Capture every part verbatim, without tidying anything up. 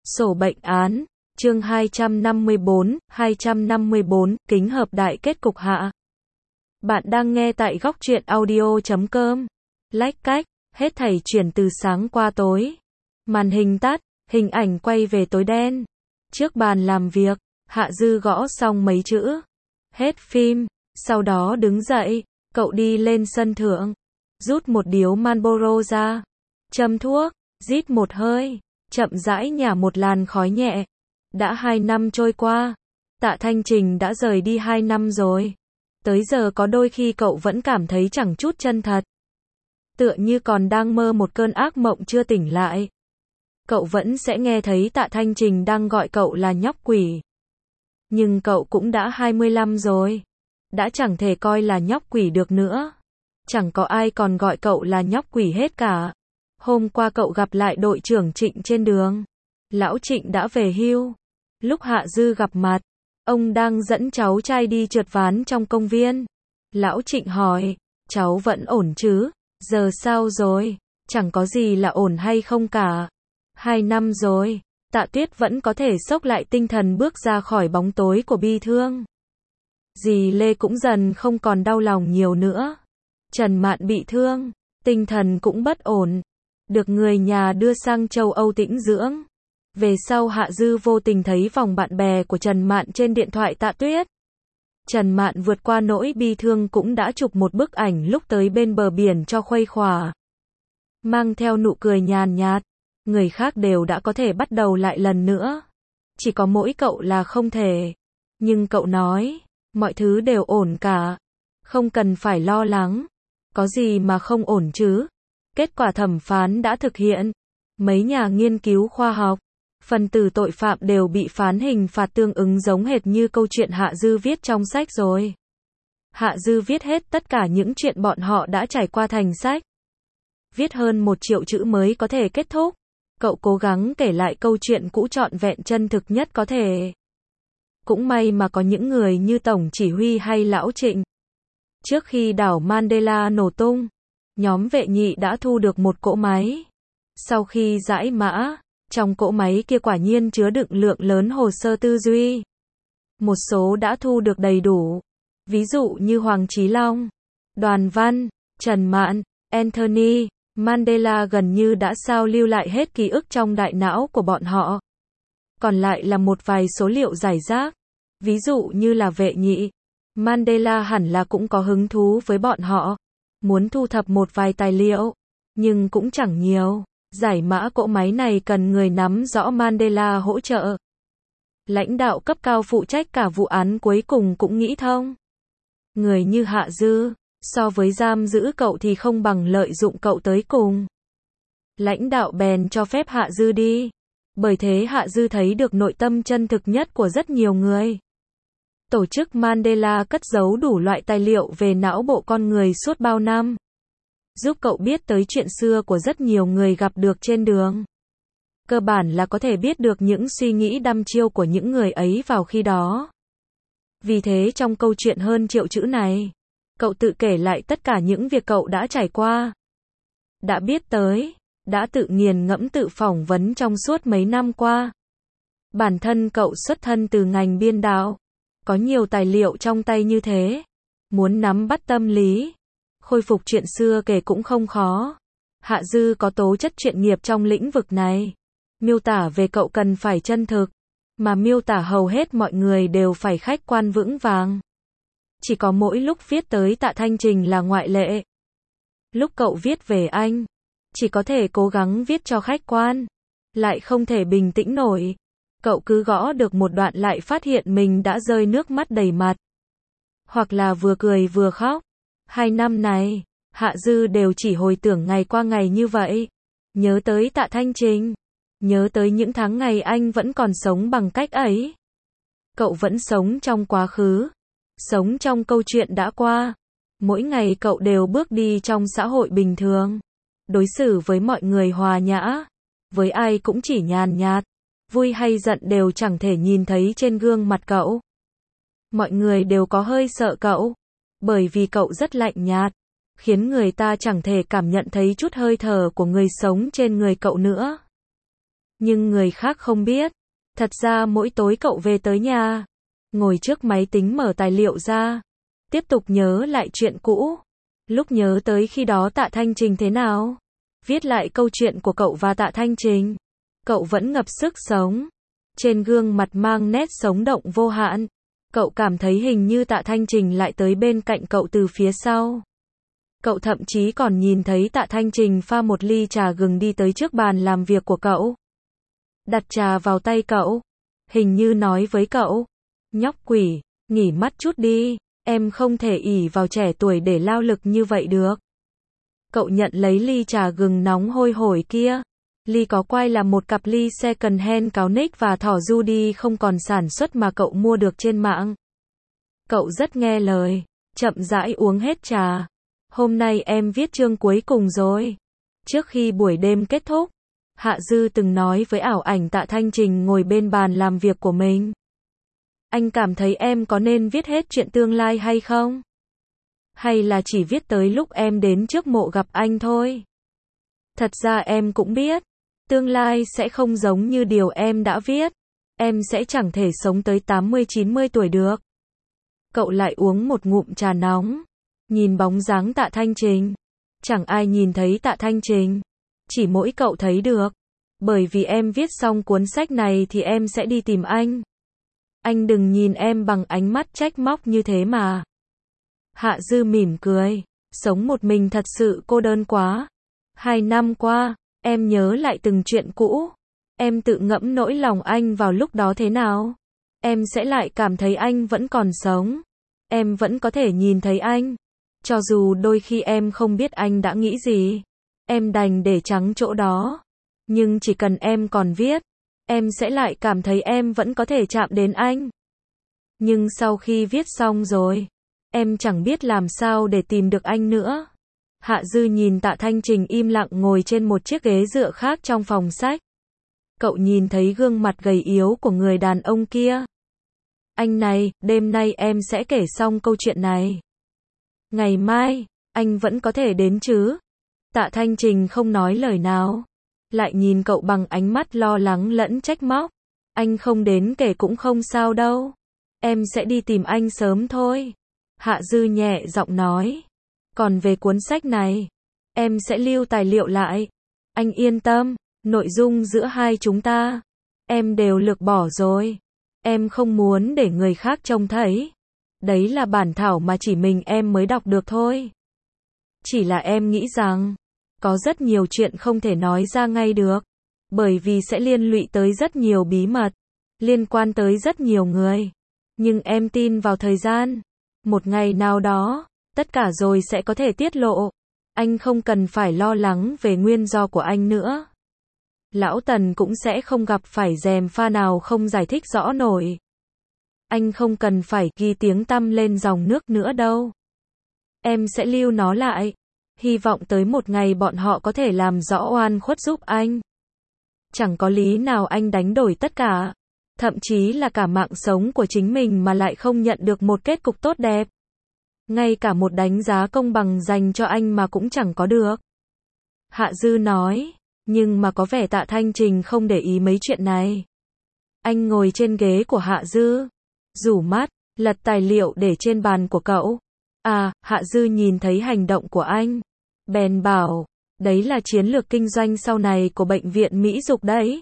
Sổ bệnh án, chương hai trăm năm mươi bốn, hai trăm năm mươi bốn, kính hợp đại kết cục hạ. Bạn đang nghe tại góc truyện audio chấm com. Lách cách, hết thảy chuyển từ sáng qua tối. Màn hình tắt, hình ảnh quay về tối đen. Trước bàn làm việc, Hạ Dư gõ xong mấy chữ. Hết phim, sau đó đứng dậy, cậu đi lên sân thượng, rút một điếu Marlboro ra, châm thuốc, rít một hơi, chậm rãi nhả một làn khói nhẹ. Đã hai năm trôi qua, Tạ Thanh Trình đã rời đi hai năm rồi. Tới giờ có đôi khi cậu vẫn cảm thấy chẳng chút chân thật. Tựa như còn đang mơ một cơn ác mộng chưa tỉnh lại. Cậu vẫn sẽ nghe thấy Tạ Thanh Trình đang gọi cậu là nhóc quỷ. Nhưng cậu cũng đã hai mươi lăm rồi. Đã chẳng thể coi là nhóc quỷ được nữa. Chẳng có ai còn gọi cậu là nhóc quỷ hết cả. Hôm qua cậu gặp lại đội trưởng Trịnh trên đường. Lão Trịnh đã về hưu. Lúc Hạ Dư gặp mặt, ông đang dẫn cháu trai đi trượt ván trong công viên. Lão Trịnh hỏi, cháu vẫn ổn chứ? Giờ sao rồi? Chẳng có gì là ổn hay không cả. Hai năm rồi, Tạ Tuyết vẫn có thể xốc lại tinh thần bước ra khỏi bóng tối của bi thương. Dì Lê cũng dần không còn đau lòng nhiều nữa. Trần Mạn bị thương, tinh thần cũng bất ổn. Được người nhà đưa sang châu Âu tĩnh dưỡng. Về sau Hạ Dư vô tình thấy vòng bạn bè của Trần Mạn trên điện thoại Tạ Tuyết. Trần Mạn vượt qua nỗi bi thương cũng đã chụp một bức ảnh lúc tới bên bờ biển cho khuây khỏa. Mang theo nụ cười nhàn nhạt, người khác đều đã có thể bắt đầu lại lần nữa. Chỉ có mỗi cậu là không thể. Nhưng cậu nói, mọi thứ đều ổn cả. Không cần phải lo lắng. Có gì mà không ổn chứ? Kết quả thẩm phán đã thực hiện. Mấy nhà nghiên cứu khoa học, phần tử tội phạm đều bị phán hình phạt tương ứng giống hệt như câu chuyện Hạ Dư viết trong sách rồi. Hạ Dư viết hết tất cả những chuyện bọn họ đã trải qua thành sách. Viết hơn một triệu chữ mới có thể kết thúc. Cậu cố gắng kể lại câu chuyện cũ trọn vẹn chân thực nhất có thể. Cũng may mà có những người như Tổng Chỉ huy hay Lão Trịnh. Trước khi đảo Mandela nổ tung, nhóm vệ nhị đã thu được một cỗ máy. Sau khi giải mã, trong cỗ máy kia quả nhiên chứa đựng lượng lớn hồ sơ tư duy. Một số đã thu được đầy đủ. Ví dụ như Hoàng Chí Long, Đoàn Văn, Trần Mạn, Anthony, Mandela gần như đã sao lưu lại hết ký ức trong đại não của bọn họ. Còn lại là một vài số liệu rải rác. Ví dụ như là vệ nhị. Mandela hẳn là cũng có hứng thú với bọn họ. Muốn thu thập một vài tài liệu. Nhưng cũng chẳng nhiều. Giải mã cỗ máy này cần người nắm rõ Mandela hỗ trợ. Lãnh đạo cấp cao phụ trách cả vụ án cuối cùng cũng nghĩ thông. Người như Hạ Dư, so với giam giữ cậu thì không bằng lợi dụng cậu tới cùng. Lãnh đạo bèn cho phép Hạ Dư đi. Bởi thế Hạ Dư thấy được nội tâm chân thực nhất của rất nhiều người. Tổ chức Mandela cất giấu đủ loại tài liệu về não bộ con người suốt bao năm. Giúp cậu biết tới chuyện xưa của rất nhiều người gặp được trên đường. Cơ bản là có thể biết được những suy nghĩ đăm chiêu của những người ấy vào khi đó. Vì thế trong câu chuyện hơn triệu chữ này, cậu tự kể lại tất cả những việc cậu đã trải qua. Đã biết tới, đã tự nghiền ngẫm tự phỏng vấn trong suốt mấy năm qua. Bản thân cậu xuất thân từ ngành biên đạo. Có nhiều tài liệu trong tay như thế. Muốn nắm bắt tâm lý, khôi phục chuyện xưa kể cũng không khó. Hạ Dư có tố chất chuyên nghiệp trong lĩnh vực này. Miêu tả về cậu cần phải chân thực. Mà miêu tả hầu hết mọi người đều phải khách quan vững vàng. Chỉ có mỗi lúc viết tới Tạ Thanh Trình là ngoại lệ. Lúc cậu viết về anh, chỉ có thể cố gắng viết cho khách quan. Lại không thể bình tĩnh nổi. Cậu cứ gõ được một đoạn lại phát hiện mình đã rơi nước mắt đầy mặt. Hoặc là vừa cười vừa khóc. Hai năm này, Hạ Dư đều chỉ hồi tưởng ngày qua ngày như vậy. Nhớ tới Tạ Thanh Trình. Nhớ tới những tháng ngày anh vẫn còn sống bằng cách ấy. Cậu vẫn sống trong quá khứ. Sống trong câu chuyện đã qua. Mỗi ngày cậu đều bước đi trong xã hội bình thường. Đối xử với mọi người hòa nhã. Với ai cũng chỉ nhàn nhạt. Vui hay giận đều chẳng thể nhìn thấy trên gương mặt cậu. Mọi người đều có hơi sợ cậu. Bởi vì cậu rất lạnh nhạt. Khiến người ta chẳng thể cảm nhận thấy chút hơi thở của người sống trên người cậu nữa. Nhưng người khác không biết. Thật ra mỗi tối cậu về tới nhà, ngồi trước máy tính mở tài liệu ra, tiếp tục nhớ lại chuyện cũ. Lúc nhớ tới khi đó Tạ Thanh Trình thế nào, viết lại câu chuyện của cậu và Tạ Thanh Trình, cậu vẫn ngập sức sống. Trên gương mặt mang nét sống động vô hạn. Cậu cảm thấy hình như Tạ Thanh Trình lại tới bên cạnh cậu từ phía sau. Cậu thậm chí còn nhìn thấy Tạ Thanh Trình pha một ly trà gừng đi tới trước bàn làm việc của cậu. Đặt trà vào tay cậu. Hình như nói với cậu, nhóc quỷ, nghỉ mắt chút đi, em không thể ỷ vào trẻ tuổi để lao lực như vậy được. Cậu nhận lấy ly trà gừng nóng hôi hổi kia. Ly có quai là một cặp ly second hand cáo nick và thỏ Judy không còn sản xuất mà cậu mua được trên mạng. Cậu rất nghe lời, chậm rãi uống hết trà. Hôm nay em viết chương cuối cùng rồi. Trước khi buổi đêm kết thúc, Hạ Dư từng nói với ảo ảnh Tạ Thanh Trình ngồi bên bàn làm việc của mình. Anh cảm thấy em có nên viết hết chuyện tương lai hay không? Hay là chỉ viết tới lúc em đến trước mộ gặp anh thôi? Thật ra em cũng biết, tương lai sẽ không giống như điều em đã viết. Em sẽ chẳng thể sống tới tám mươi chín mươi tuổi được. Cậu lại uống một ngụm trà nóng, nhìn bóng dáng Tạ Thanh Trình. Chẳng ai nhìn thấy Tạ Thanh Trình, chỉ mỗi cậu thấy được. Bởi vì em viết xong cuốn sách này thì em sẽ đi tìm anh. Anh đừng nhìn em bằng ánh mắt trách móc như thế mà. Hạ Dư mỉm cười, sống một mình thật sự cô đơn quá. Hai năm qua, em nhớ lại từng chuyện cũ. Em tự ngẫm nỗi lòng anh vào lúc đó thế nào. Em sẽ lại cảm thấy anh vẫn còn sống. Em vẫn có thể nhìn thấy anh. Cho dù đôi khi em không biết anh đã nghĩ gì. Em đành để trắng chỗ đó. Nhưng chỉ cần em còn viết, em sẽ lại cảm thấy em vẫn có thể chạm đến anh. Nhưng sau khi viết xong rồi, em chẳng biết làm sao để tìm được anh nữa. Hạ Dư nhìn Tạ Thanh Trình im lặng ngồi trên một chiếc ghế dựa khác trong phòng sách. Cậu nhìn thấy gương mặt gầy yếu của người đàn ông kia. Anh này, đêm nay em sẽ kể xong câu chuyện này. Ngày mai, anh vẫn có thể đến chứ? Tạ Thanh Trình không nói lời nào. Lại nhìn cậu bằng ánh mắt lo lắng lẫn trách móc. Anh không đến kể cũng không sao đâu. Em sẽ đi tìm anh sớm thôi. Hạ Dư nhẹ giọng nói. Còn về cuốn sách này, em sẽ lưu tài liệu lại. Anh yên tâm, nội dung giữa hai chúng ta, em đều lược bỏ rồi. Em không muốn để người khác trông thấy. Đấy là bản thảo mà chỉ mình em mới đọc được thôi. Chỉ là em nghĩ rằng, có rất nhiều chuyện không thể nói ra ngay được. Bởi vì sẽ liên lụy tới rất nhiều bí mật, liên quan tới rất nhiều người. Nhưng em tin vào thời gian. Một ngày nào đó, tất cả rồi sẽ có thể tiết lộ. Anh không cần phải lo lắng về nguyên do của anh nữa. Lão Tần cũng sẽ không gặp phải gièm pha nào không giải thích rõ nổi. Anh không cần phải ghi tiếng tăm lên dòng nước nữa đâu. Em sẽ lưu nó lại. Hy vọng tới một ngày bọn họ có thể làm rõ oan khuất giúp anh. Chẳng có lý nào anh đánh đổi tất cả, thậm chí là cả mạng sống của chính mình mà lại không nhận được một kết cục tốt đẹp. Ngay cả một đánh giá công bằng dành cho anh mà cũng chẳng có được. Hạ Dư nói, nhưng mà có vẻ Tạ Thanh Trình không để ý mấy chuyện này. Anh ngồi trên ghế của Hạ Dư, rủ mắt, lật tài liệu để trên bàn của cậu. À, Hạ Dư nhìn thấy hành động của anh, bèn bảo, đấy là chiến lược kinh doanh sau này của bệnh viện Mỹ Dục đấy.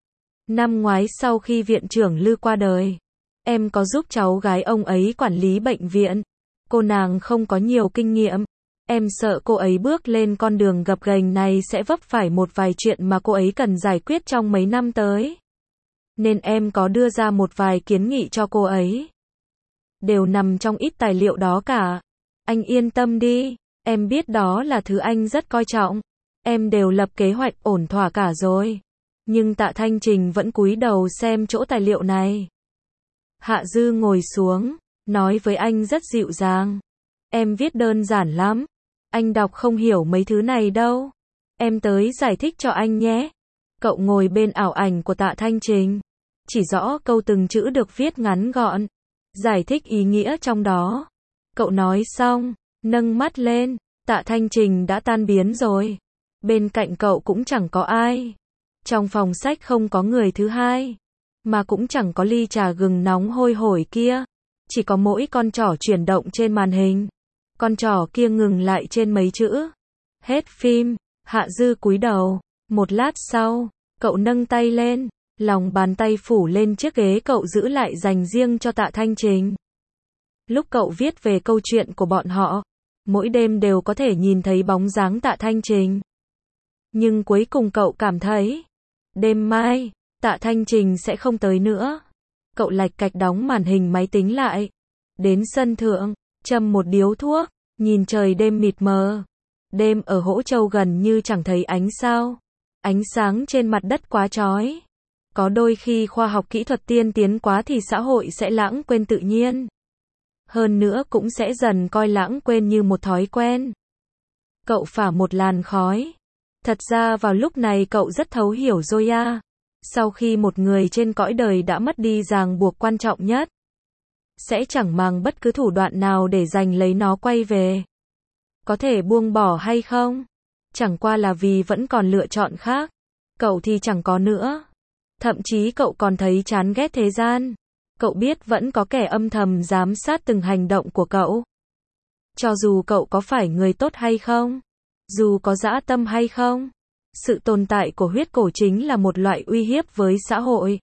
Năm ngoái sau khi viện trưởng Lư qua đời, em có giúp cháu gái ông ấy quản lý bệnh viện. Cô nàng không có nhiều kinh nghiệm. Em sợ cô ấy bước lên con đường gập ghềnh này sẽ vấp phải một vài chuyện mà cô ấy cần giải quyết trong mấy năm tới. Nên em có đưa ra một vài kiến nghị cho cô ấy. Đều nằm trong ít tài liệu đó cả. Anh yên tâm đi, em biết đó là thứ anh rất coi trọng. Em đều lập kế hoạch ổn thỏa cả rồi. Nhưng Tạ Thanh Trình vẫn cúi đầu xem chỗ tài liệu này. Hạ Dư ngồi xuống, nói với anh rất dịu dàng. Em viết đơn giản lắm. Anh đọc không hiểu mấy thứ này đâu. Em tới giải thích cho anh nhé. Cậu ngồi bên ảo ảnh của Tạ Thanh Trình. Chỉ rõ câu từng chữ được viết ngắn gọn. Giải thích ý nghĩa trong đó. Cậu nói xong, nâng mắt lên. Tạ Thanh Trình đã tan biến rồi. Bên cạnh cậu cũng chẳng có ai. Trong phòng sách không có người thứ hai, mà cũng chẳng có ly trà gừng nóng hôi hổi kia. Chỉ có mỗi con trỏ chuyển động trên màn hình. Con trỏ kia ngừng lại trên mấy chữ. Hết phim. Hạ Dư cúi đầu. Một lát sau, cậu nâng tay lên. Lòng bàn tay phủ lên chiếc ghế cậu giữ lại dành riêng cho Tạ Thanh Trình. Lúc cậu viết về câu chuyện của bọn họ, mỗi đêm đều có thể nhìn thấy bóng dáng Tạ Thanh Trình. Nhưng cuối cùng cậu cảm thấy, đêm mai, Tạ Thanh Trình sẽ không tới nữa. Cậu lạch cạch đóng màn hình máy tính lại. Đến sân thượng, châm một điếu thuốc, nhìn trời đêm mịt mờ. Đêm ở Hỗ Châu gần như chẳng thấy ánh sao. Ánh sáng trên mặt đất quá chói. Có đôi khi khoa học kỹ thuật tiên tiến quá thì xã hội sẽ lãng quên tự nhiên. Hơn nữa cũng sẽ dần coi lãng quên như một thói quen. Cậu phả một làn khói. Thật ra vào lúc này cậu rất thấu hiểu Zoya. Sau khi một người trên cõi đời đã mất đi ràng buộc quan trọng nhất, sẽ chẳng màng bất cứ thủ đoạn nào để giành lấy nó quay về. Có thể buông bỏ hay không? Chẳng qua là vì vẫn còn lựa chọn khác. Cậu thì chẳng có nữa. Thậm chí cậu còn thấy chán ghét thế gian. Cậu biết vẫn có kẻ âm thầm giám sát từng hành động của cậu. Cho dù cậu có phải người tốt hay không, dù có dã tâm hay không, sự tồn tại của huyết cổ chính là một loại uy hiếp với xã hội.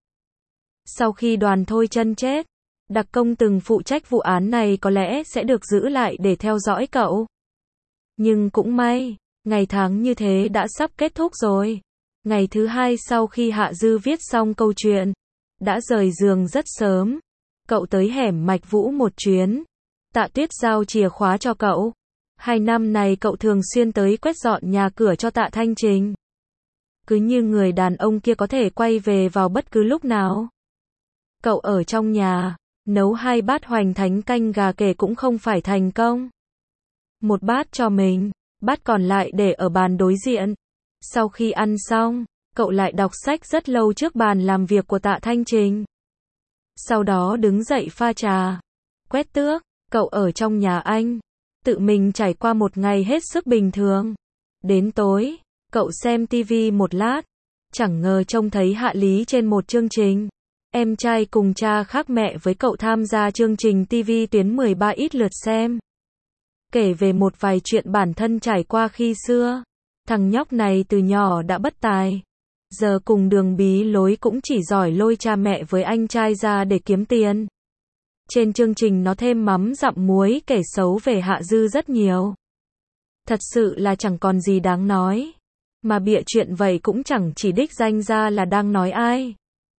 Sau khi Đoàn Thôi Chân chết, đặc công từng phụ trách vụ án này có lẽ sẽ được giữ lại để theo dõi cậu. Nhưng cũng may, ngày tháng như thế đã sắp kết thúc rồi. Ngày thứ hai sau khi Hạ Dư viết xong câu chuyện, đã rời giường rất sớm. Cậu tới hẻm Mạch Vũ một chuyến. Tạ Tuyết giao chìa khóa cho cậu. Hai năm này cậu thường xuyên tới quét dọn nhà cửa cho Tạ Thanh Trình. Cứ như người đàn ông kia có thể quay về vào bất cứ lúc nào. Cậu ở trong nhà, nấu hai bát hoành thánh canh gà kể cũng không phải thành công. Một bát cho mình, bát còn lại để ở bàn đối diện. Sau khi ăn xong, cậu lại đọc sách rất lâu trước bàn làm việc của Tạ Thanh Trình. Sau đó đứng dậy pha trà, quét tước. Cậu ở trong nhà anh, tự mình trải qua một ngày hết sức bình thường. Đến tối, cậu xem tivi một lát, chẳng ngờ trông thấy Hạ Lý trên một chương trình. Em trai cùng cha khác mẹ với cậu tham gia chương trình tivi tuyến mười ba ít lượt xem. Kể về một vài chuyện bản thân trải qua khi xưa. Thằng nhóc này từ nhỏ đã bất tài. Giờ cùng đường bí lối cũng chỉ giỏi lôi cha mẹ với anh trai ra để kiếm tiền. Trên chương trình nó thêm mắm dặm muối kể xấu về Hạ Dư rất nhiều. Thật sự là chẳng còn gì đáng nói. Mà bịa chuyện vậy cũng chẳng chỉ đích danh ra là đang nói ai.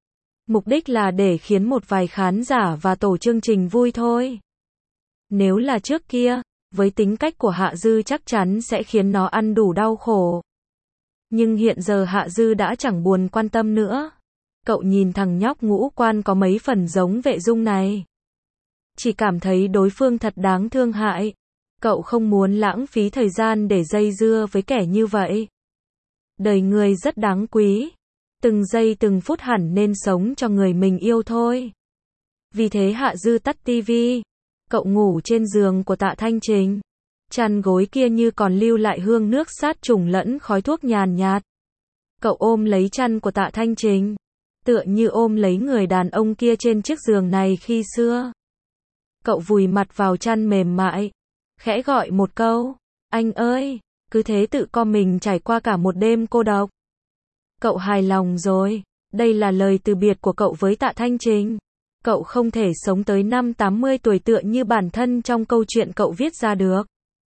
Mục đích là để khiến một vài khán giả và tổ chương trình vui thôi. Nếu là trước kia, với tính cách của Hạ Dư chắc chắn sẽ khiến nó ăn đủ đau khổ. Nhưng hiện giờ Hạ Dư đã chẳng buồn quan tâm nữa. Cậu nhìn thằng nhóc ngũ quan có mấy phần giống Vệ Dung này. Chỉ cảm thấy đối phương thật đáng thương hại. Cậu không muốn lãng phí thời gian để dây dưa với kẻ như vậy. Đời người rất đáng quý. Từng giây từng phút hẳn nên sống cho người mình yêu thôi. Vì thế Hạ Dư tắt tivi. Cậu ngủ trên giường của Tạ Thanh Trình. Chăn gối kia như còn lưu lại hương nước sát trùng lẫn khói thuốc nhàn nhạt. Cậu ôm lấy chăn của Tạ Thanh Trình, tựa như ôm lấy người đàn ông kia trên chiếc giường này khi xưa. Cậu vùi mặt vào chăn mềm mại, khẽ gọi một câu, anh ơi, cứ thế tự co mình trải qua cả một đêm cô độc. Cậu hài lòng rồi, đây là lời từ biệt của cậu với Tạ Thanh Trình. Cậu không thể sống tới năm tám mươi tuổi tựa như bản thân trong câu chuyện cậu viết ra được.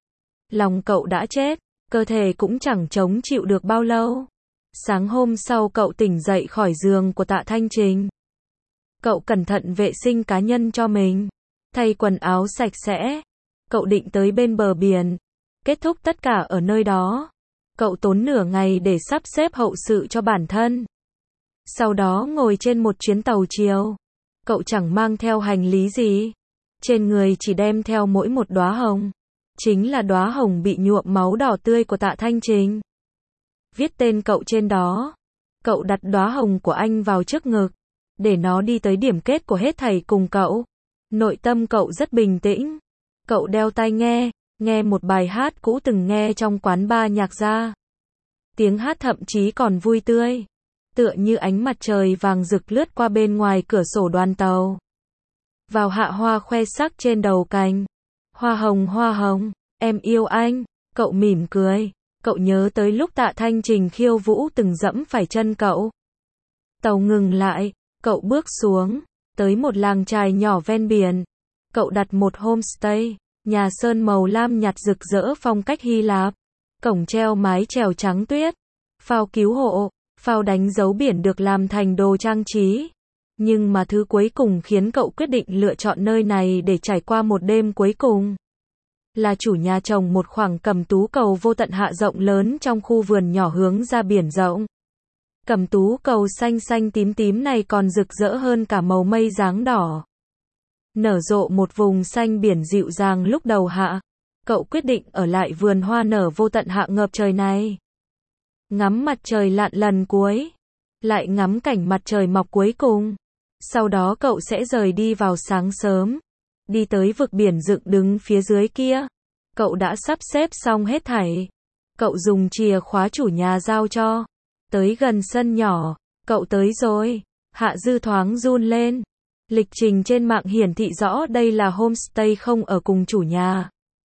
Lòng cậu đã chết, cơ thể cũng chẳng chống chịu được bao lâu. Sáng hôm sau cậu tỉnh dậy khỏi giường của Tạ Thanh Trình. Cậu cẩn thận vệ sinh cá nhân cho mình, thay quần áo sạch sẽ. Cậu định tới bên bờ biển, kết thúc tất cả ở nơi đó. Cậu tốn nửa ngày để sắp xếp hậu sự cho bản thân. Sau đó ngồi trên một chuyến tàu chiều. Cậu chẳng mang theo hành lý gì. Trên người chỉ đem theo mỗi một đóa hồng. Chính là đóa hồng bị nhuộm máu đỏ tươi của Tạ Thanh Trình. Viết tên cậu trên đó. Cậu đặt đóa hồng của anh vào trước ngực, để nó đi tới điểm kết của hết thảy cùng cậu. Nội tâm cậu rất bình tĩnh. Cậu đeo tai nghe, nghe một bài hát cũ từng nghe trong quán bar nhạc ra. Tiếng hát thậm chí còn vui tươi. tựa như ánh mặt trời vàng rực lướt qua bên ngoài cửa sổ đoàn tàu. Vào hạ hoa khoe sắc trên đầu cành. Hoa hồng hoa hồng, em yêu anh, cậu mỉm cười. Cậu nhớ tới lúc Tạ Thanh Trình khiêu vũ từng dẫm phải chân cậu. Tàu ngừng lại, cậu bước xuống, tới một làng chài nhỏ ven biển. Cậu đặt một homestay, nhà sơn màu lam nhạt rực rỡ phong cách Hy Lạp. Cổng treo mái chèo trắng tuyết, phao cứu hộ, phao đánh dấu biển được làm thành đồ trang trí. Nhưng mà thứ cuối cùng khiến cậu quyết định lựa chọn nơi này để trải qua một đêm cuối cùng là chủ nhà trồng một khoảng cẩm tú cầu vô tận hạ rộng lớn trong khu vườn nhỏ hướng ra biển rộng. Cẩm tú cầu xanh xanh tím tím này còn rực rỡ hơn cả màu mây dáng đỏ. Nở rộ một vùng xanh biển dịu dàng lúc đầu hạ. Cậu quyết định ở lại vườn hoa nở vô tận hạ ngập trời này. Ngắm mặt trời lặn lần cuối. Lại ngắm cảnh mặt trời mọc cuối cùng. Sau đó cậu sẽ rời đi vào sáng sớm. Đi tới vực biển dựng đứng phía dưới kia. Cậu đã sắp xếp xong hết thảy. Cậu dùng chìa khóa chủ nhà giao cho. Tới gần sân nhỏ. Cậu tới rồi. Hạ Dư thoáng run lên. Lịch trình trên mạng hiển thị rõ đây là homestay không ở cùng chủ nhà.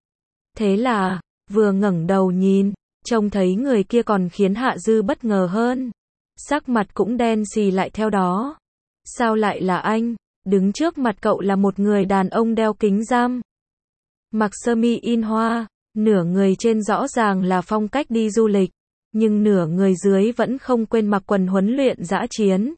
Thế là, vừa ngẩng đầu nhìn, trông thấy người kia còn khiến Hạ Dư bất ngờ hơn. Sắc mặt cũng đen xì lại theo đó. Sao lại là anh? Đứng trước mặt cậu là một người đàn ông đeo kính râm. Mặc sơ mi in hoa, nửa người trên rõ ràng là phong cách đi du lịch, nhưng nửa người dưới vẫn không quên mặc quần huấn luyện dã chiến.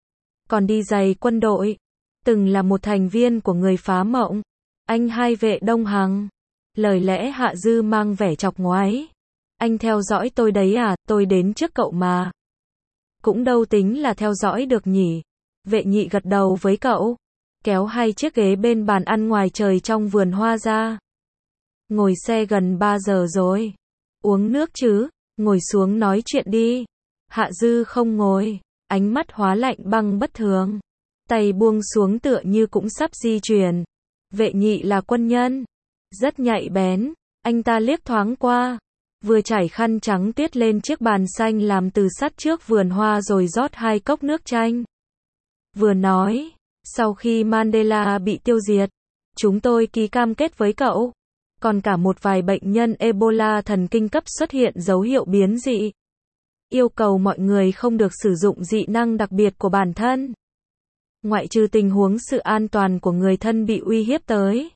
Còn đi giày quân đội, từng là một thành viên của người phá mộng. Anh hai Vệ Đông Hằng. Lời lẽ Hạ Dư mang vẻ chọc ngoáy. Anh theo dõi tôi đấy à, tôi đến trước cậu mà. Cũng đâu tính là theo dõi được nhỉ. Vệ Nhị gật đầu với cậu, kéo hai chiếc ghế bên bàn ăn ngoài trời trong vườn hoa ra. Ngồi xe gần ba giờ rồi. Uống nước chứ, ngồi xuống nói chuyện đi. Hạ Dư không ngồi, ánh mắt hóa lạnh băng bất thường. Tay buông xuống tựa như cũng sắp di chuyển. Vệ Nhị là quân nhân. Rất nhạy bén, anh ta liếc thoáng qua. Vừa trải khăn trắng tuyết lên chiếc bàn xanh làm từ sắt trước vườn hoa rồi rót hai cốc nước chanh. Vừa nói, sau khi Mandela bị tiêu diệt, chúng tôi ký cam kết với cậu. Còn cả một vài bệnh nhân Ebola thần kinh cấp xuất hiện dấu hiệu biến dị. Yêu cầu mọi người không được sử dụng dị năng đặc biệt của bản thân. Ngoại trừ tình huống sự an toàn của người thân bị uy hiếp tới.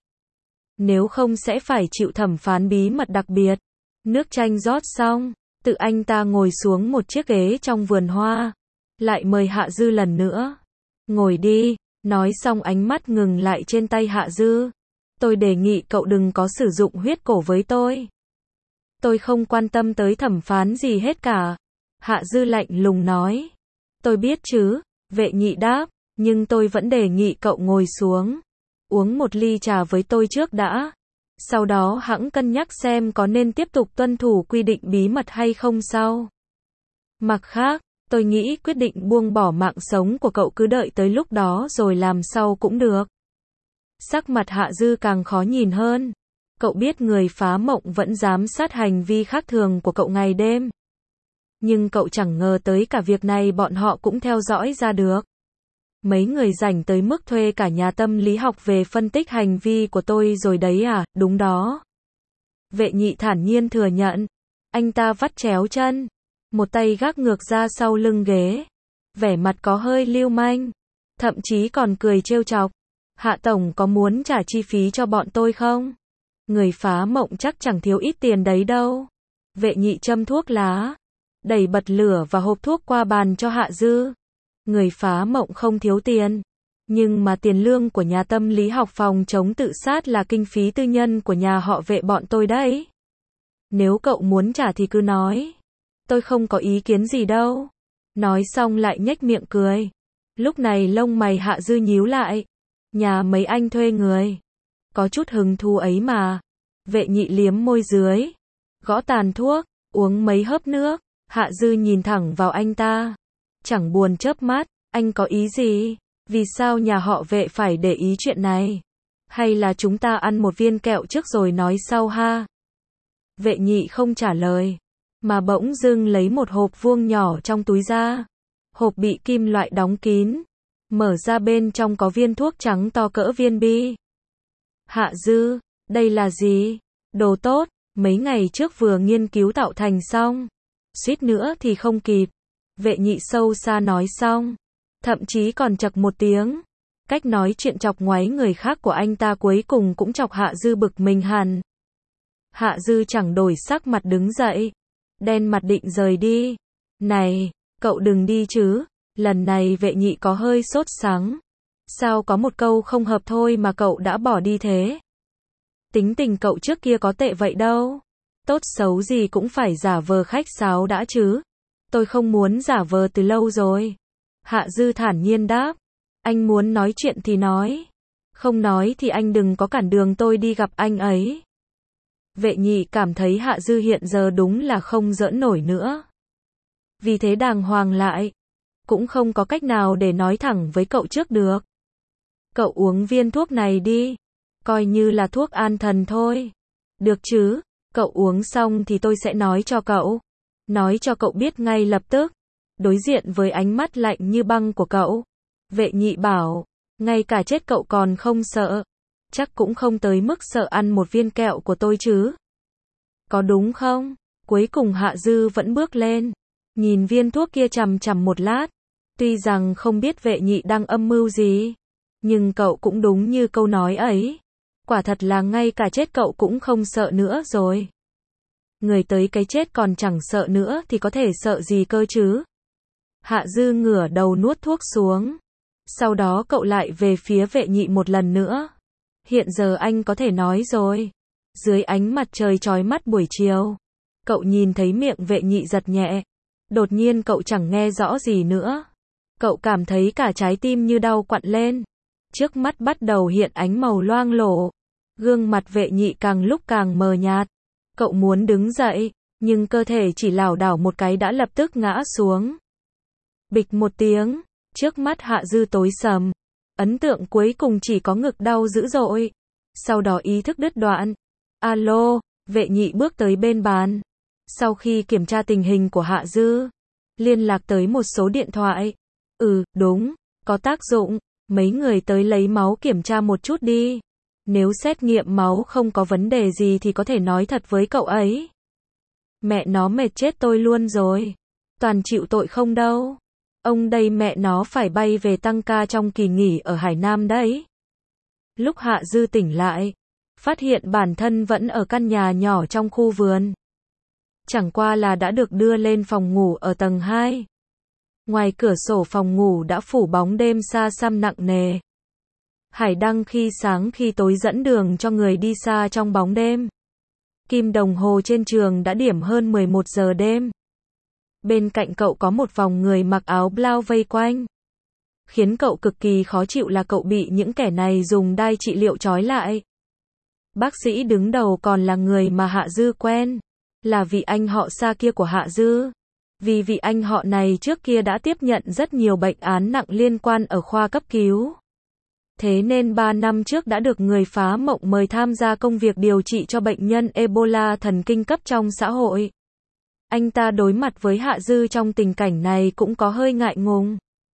Nếu không sẽ phải chịu thẩm phán bí mật đặc biệt. Nước chanh rót xong, tự anh ta ngồi xuống một chiếc ghế trong vườn hoa. Lại mời Hạ Dư lần nữa. Ngồi đi, nói xong ánh mắt ngừng lại trên tay Hạ Dư. Tôi đề nghị cậu đừng có sử dụng huyết cổ với tôi. Tôi không quan tâm tới thẩm phán gì hết cả. Hạ Dư lạnh lùng nói. Tôi biết chứ, Vệ Nhị đáp, nhưng tôi vẫn đề nghị cậu ngồi xuống. Uống một ly trà với tôi trước đã. Sau đó hẵng cân nhắc xem có nên tiếp tục tuân thủ quy định bí mật hay không sau. Mặt khác, tôi nghĩ quyết định buông bỏ mạng sống của cậu cứ đợi tới lúc đó rồi làm sau cũng được. Sắc mặt Hạ Dư càng khó nhìn hơn. Cậu biết người phá mộng vẫn giám sát hành vi khác thường của cậu ngày đêm. Nhưng cậu chẳng ngờ tới cả việc này bọn họ cũng theo dõi ra được. Mấy người rảnh tới mức thuê cả nhà tâm lý học về phân tích hành vi của tôi rồi đấy à, đúng đó. Vệ Nhị thản nhiên thừa nhận. Anh ta vắt chéo chân, một tay gác ngược ra sau lưng ghế. Vẻ mặt có hơi lưu manh, thậm chí còn cười trêu chọc. Hạ Tổng có muốn trả chi phí cho bọn tôi không? Người phá mộng chắc chẳng thiếu ít tiền đấy đâu. Vệ Nhị châm thuốc lá, đẩy bật lửa và hộp thuốc qua bàn cho Hạ Dư. Người phá mộng không thiếu tiền. Nhưng mà tiền lương của nhà tâm lý học phòng chống tự sát là kinh phí tư nhân của nhà họ Vệ bọn tôi đấy. Nếu cậu muốn trả thì cứ nói. Tôi không có ý kiến gì đâu. Nói xong lại nhếch miệng cười. Lúc này lông mày Hạ Dư nhíu lại. Nhà mấy anh thuê người. Có chút hứng thú ấy mà. Vệ Nhị liếm môi dưới. Gõ tàn thuốc, uống mấy hớp nước. Hạ Dư nhìn thẳng vào anh ta. Chẳng buồn chớp mắt, anh có ý gì? Vì sao nhà họ Vệ phải để ý chuyện này? Hay là chúng ta ăn một viên kẹo trước rồi nói sau ha? Vệ Nhị không trả lời, mà bỗng dưng lấy một hộp vuông nhỏ trong túi ra. Hộp bị kim loại đóng kín. Mở ra bên trong có viên thuốc trắng to cỡ viên bi. Hạ Dư, đây là gì? Đồ tốt, mấy ngày trước vừa nghiên cứu tạo thành xong. Suýt nữa thì không kịp. Vệ nhị sâu xa nói xong. Thậm chí còn chậc một tiếng. Cách nói chuyện chọc ngoáy người khác của anh ta cuối cùng cũng chọc Hạ Dư bực mình hẳn. Hạ Dư chẳng đổi sắc mặt đứng dậy. Đen mặt định rời đi. Này, cậu đừng đi chứ. Lần này vệ nhị có hơi sốt sắng. Sao có một câu không hợp thôi mà cậu đã bỏ đi thế? Tính tình cậu trước kia có tệ vậy đâu. Tốt xấu gì cũng phải giả vờ khách sáo đã chứ. Tôi không muốn giả vờ từ lâu rồi. Hạ Dư thản nhiên đáp. Anh muốn nói chuyện thì nói. Không nói thì anh đừng có cản đường tôi đi gặp anh ấy. Vệ nhị cảm thấy Hạ Dư hiện giờ đúng là không giỡn nổi nữa. Vì thế đàng hoàng lại. Cũng không có cách nào để nói thẳng với cậu trước được. Cậu uống viên thuốc này đi. Coi như là thuốc an thần thôi. Được chứ, cậu uống xong thì tôi sẽ nói cho cậu. Nói cho cậu biết ngay lập tức. Đối diện với ánh mắt lạnh như băng của cậu. Vệ nhị bảo, ngay cả chết cậu còn không sợ. Chắc cũng không tới mức sợ ăn một viên kẹo của tôi chứ. Có đúng không? Cuối cùng Hạ Dư vẫn bước lên. Nhìn viên thuốc kia chằm chằm một lát. Tuy rằng không biết vệ nhị đang âm mưu gì. Nhưng cậu cũng đúng như câu nói ấy. Quả thật là ngay cả chết cậu cũng không sợ nữa rồi. Người tới cái chết còn chẳng sợ nữa thì có thể sợ gì cơ chứ. Hạ Dư ngửa đầu nuốt thuốc xuống. Sau đó cậu lại về phía vệ nhị một lần nữa. Hiện giờ anh có thể nói rồi. Dưới ánh mặt trời chói mắt buổi chiều. Cậu nhìn thấy miệng vệ nhị giật nhẹ. Đột nhiên cậu chẳng nghe rõ gì nữa. Cậu cảm thấy cả trái tim như đau quặn lên. Trước mắt bắt đầu hiện ánh màu loang lổ. Gương mặt vệ nhị càng lúc càng mờ nhạt. Cậu muốn đứng dậy, nhưng cơ thể chỉ lảo đảo một cái đã lập tức ngã xuống. Bịch một tiếng, trước mắt Hạ Dư tối sầm. Ấn tượng cuối cùng chỉ có ngực đau dữ dội. Sau đó ý thức đứt đoạn. Alo, vệ nhị bước tới bên bàn. Sau khi kiểm tra tình hình của Hạ Dư, liên lạc tới một số điện thoại. Ừ, đúng, có tác dụng. Mấy người tới lấy máu kiểm tra một chút đi. Nếu xét nghiệm máu không có vấn đề gì thì có thể nói thật với cậu ấy. Mẹ nó mệt chết tôi luôn rồi. Toàn chịu tội không đâu. Ông đây mẹ nó phải bay về tăng ca trong kỳ nghỉ ở Hải Nam đấy. Lúc Hạ Dư tỉnh lại, phát hiện bản thân vẫn ở căn nhà nhỏ trong khu vườn. Chẳng qua là đã được đưa lên phòng ngủ ở tầng hai. Ngoài cửa sổ phòng ngủ đã phủ bóng đêm xa xăm nặng nề. Hải đăng khi sáng khi tối dẫn đường cho người đi xa trong bóng đêm. Kim đồng hồ trên trường đã điểm hơn mười một giờ đêm. Bên cạnh cậu có một vòng người mặc áo blau vây quanh. Khiến cậu cực kỳ khó chịu là cậu bị những kẻ này dùng đai trị liệu trói lại. Bác sĩ đứng đầu còn là người mà Hạ Dư quen. Là vị anh họ xa kia của Hạ Dư. Vì vị anh họ này trước kia đã tiếp nhận rất nhiều bệnh án nặng liên quan ở khoa cấp cứu. Thế nên ba năm trước đã được người phá mộng mời tham gia công việc điều trị cho bệnh nhân Ebola thần kinh cấp trong xã hội. Anh ta đối mặt với Hạ Dư trong tình cảnh này cũng có hơi ngại ngùng.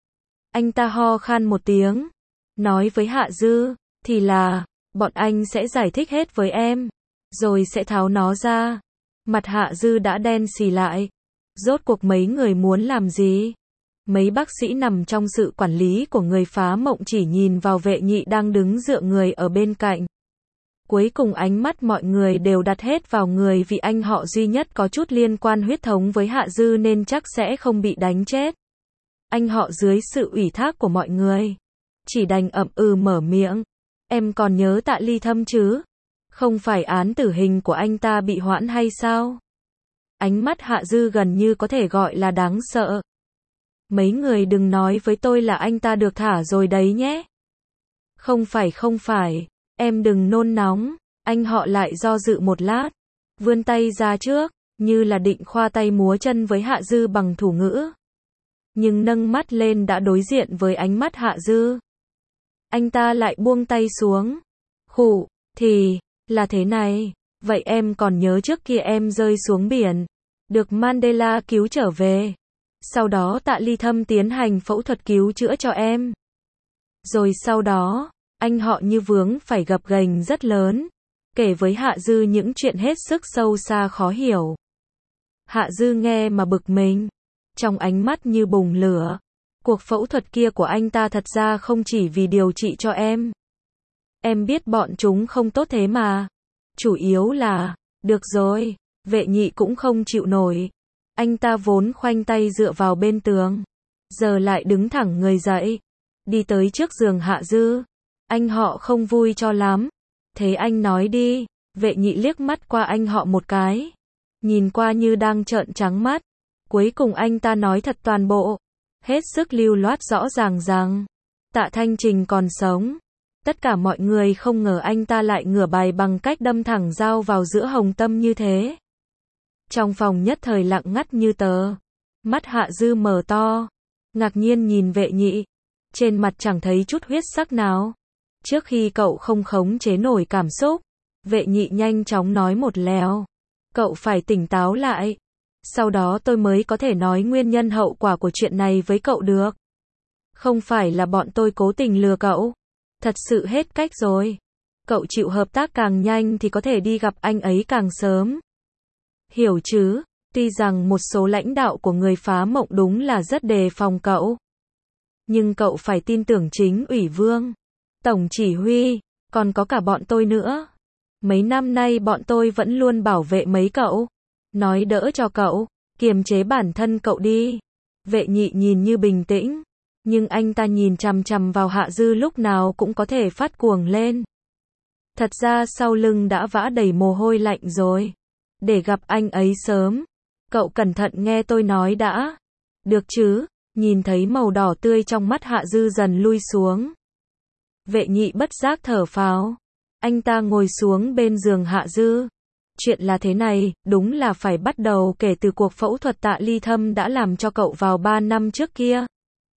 Anh ta ho khan một tiếng. Nói với Hạ Dư, thì là, bọn anh sẽ giải thích hết với em. Rồi sẽ tháo nó ra. Mặt Hạ Dư đã đen xì lại. Rốt cuộc mấy người muốn làm gì? Mấy bác sĩ nằm trong sự quản lý của người phá mộng chỉ nhìn vào vệ nhị đang đứng dựa người ở bên cạnh. Cuối cùng ánh mắt mọi người đều đặt hết vào người vì anh họ duy nhất có chút liên quan huyết thống với Hạ Dư nên chắc sẽ không bị đánh chết. Anh họ dưới sự ủy thác của mọi người. Chỉ đành ậm ừ mở miệng. Em còn nhớ Tạ Ly Thâm chứ? Không phải án tử hình của anh ta bị hoãn hay sao? Ánh mắt Hạ Dư gần như có thể gọi là đáng sợ. Mấy người đừng nói với tôi là anh ta được thả rồi đấy nhé. Không phải không phải, em đừng nôn nóng. Anh họ lại do dự một lát. Vươn tay ra trước, như là định khoa tay múa chân với Hạ Dư bằng thủ ngữ. Nhưng nâng mắt lên đã đối diện với ánh mắt Hạ Dư. Anh ta lại buông tay xuống. Khụ, thì, là thế này. Vậy em còn nhớ trước kia em rơi xuống biển. Được Mandela cứu trở về. Sau đó Tạ Ly Thâm tiến hành phẫu thuật cứu chữa cho em. Rồi sau đó, anh họ như vướng phải gập ghềnh rất lớn, kể với Hạ Dư những chuyện hết sức sâu xa khó hiểu. Hạ Dư nghe mà bực mình, trong ánh mắt như bùng lửa. Cuộc phẫu thuật kia của anh ta thật ra không chỉ vì điều trị cho em. Em biết bọn chúng không tốt thế mà. Chủ yếu là, được rồi, Vệ Nhị cũng không chịu nổi. Anh ta vốn khoanh tay dựa vào bên tường, giờ lại đứng thẳng người dậy, đi tới trước giường Hạ Dư. Anh họ không vui cho lắm. Thế anh nói đi. Vệ Nhị liếc mắt qua anh họ một cái, nhìn qua như đang trợn trắng mắt. Cuối cùng anh ta nói thật toàn bộ, hết sức lưu loát rõ ràng rằng Tạ Thanh Trình còn sống. Tất cả mọi người không ngờ anh ta lại ngửa bài bằng cách đâm thẳng dao vào giữa hồng tâm như thế. Trong phòng nhất thời lặng ngắt như tờ. Mắt Hạ Dư mở to, ngạc nhiên nhìn Vệ Nhị, trên mặt chẳng thấy chút huyết sắc nào. Trước khi cậu không khống chế nổi cảm xúc, Vệ Nhị nhanh chóng nói một lèo. Cậu phải tỉnh táo lại. Sau đó tôi mới có thể nói nguyên nhân hậu quả của chuyện này với cậu được. Không phải là bọn tôi cố tình lừa cậu. Thật sự hết cách rồi. Cậu chịu hợp tác càng nhanh thì có thể đi gặp anh ấy càng sớm. Hiểu chứ, tuy rằng một số lãnh đạo của người phá mộng đúng là rất đề phòng cậu. Nhưng cậu phải tin tưởng chính ủy vương, tổng chỉ huy, còn có cả bọn tôi nữa. Mấy năm nay bọn tôi vẫn luôn bảo vệ mấy cậu. Nói đỡ cho cậu, kiềm chế bản thân cậu đi. Vệ Nhị nhìn như bình tĩnh, nhưng anh ta nhìn chằm chằm vào Hạ Dư lúc nào cũng có thể phát cuồng lên. Thật ra sau lưng đã vã đầy mồ hôi lạnh rồi. Để gặp anh ấy sớm. Cậu cẩn thận nghe tôi nói đã. Được chứ? Nhìn thấy màu đỏ tươi trong mắt Hạ Dư dần lui xuống. Vệ Nhị bất giác thở phào. Anh ta ngồi xuống bên giường Hạ Dư. Chuyện là thế này, đúng là phải bắt đầu kể từ cuộc phẫu thuật Tạ Ly Thâm đã làm cho cậu vào ba năm trước kia.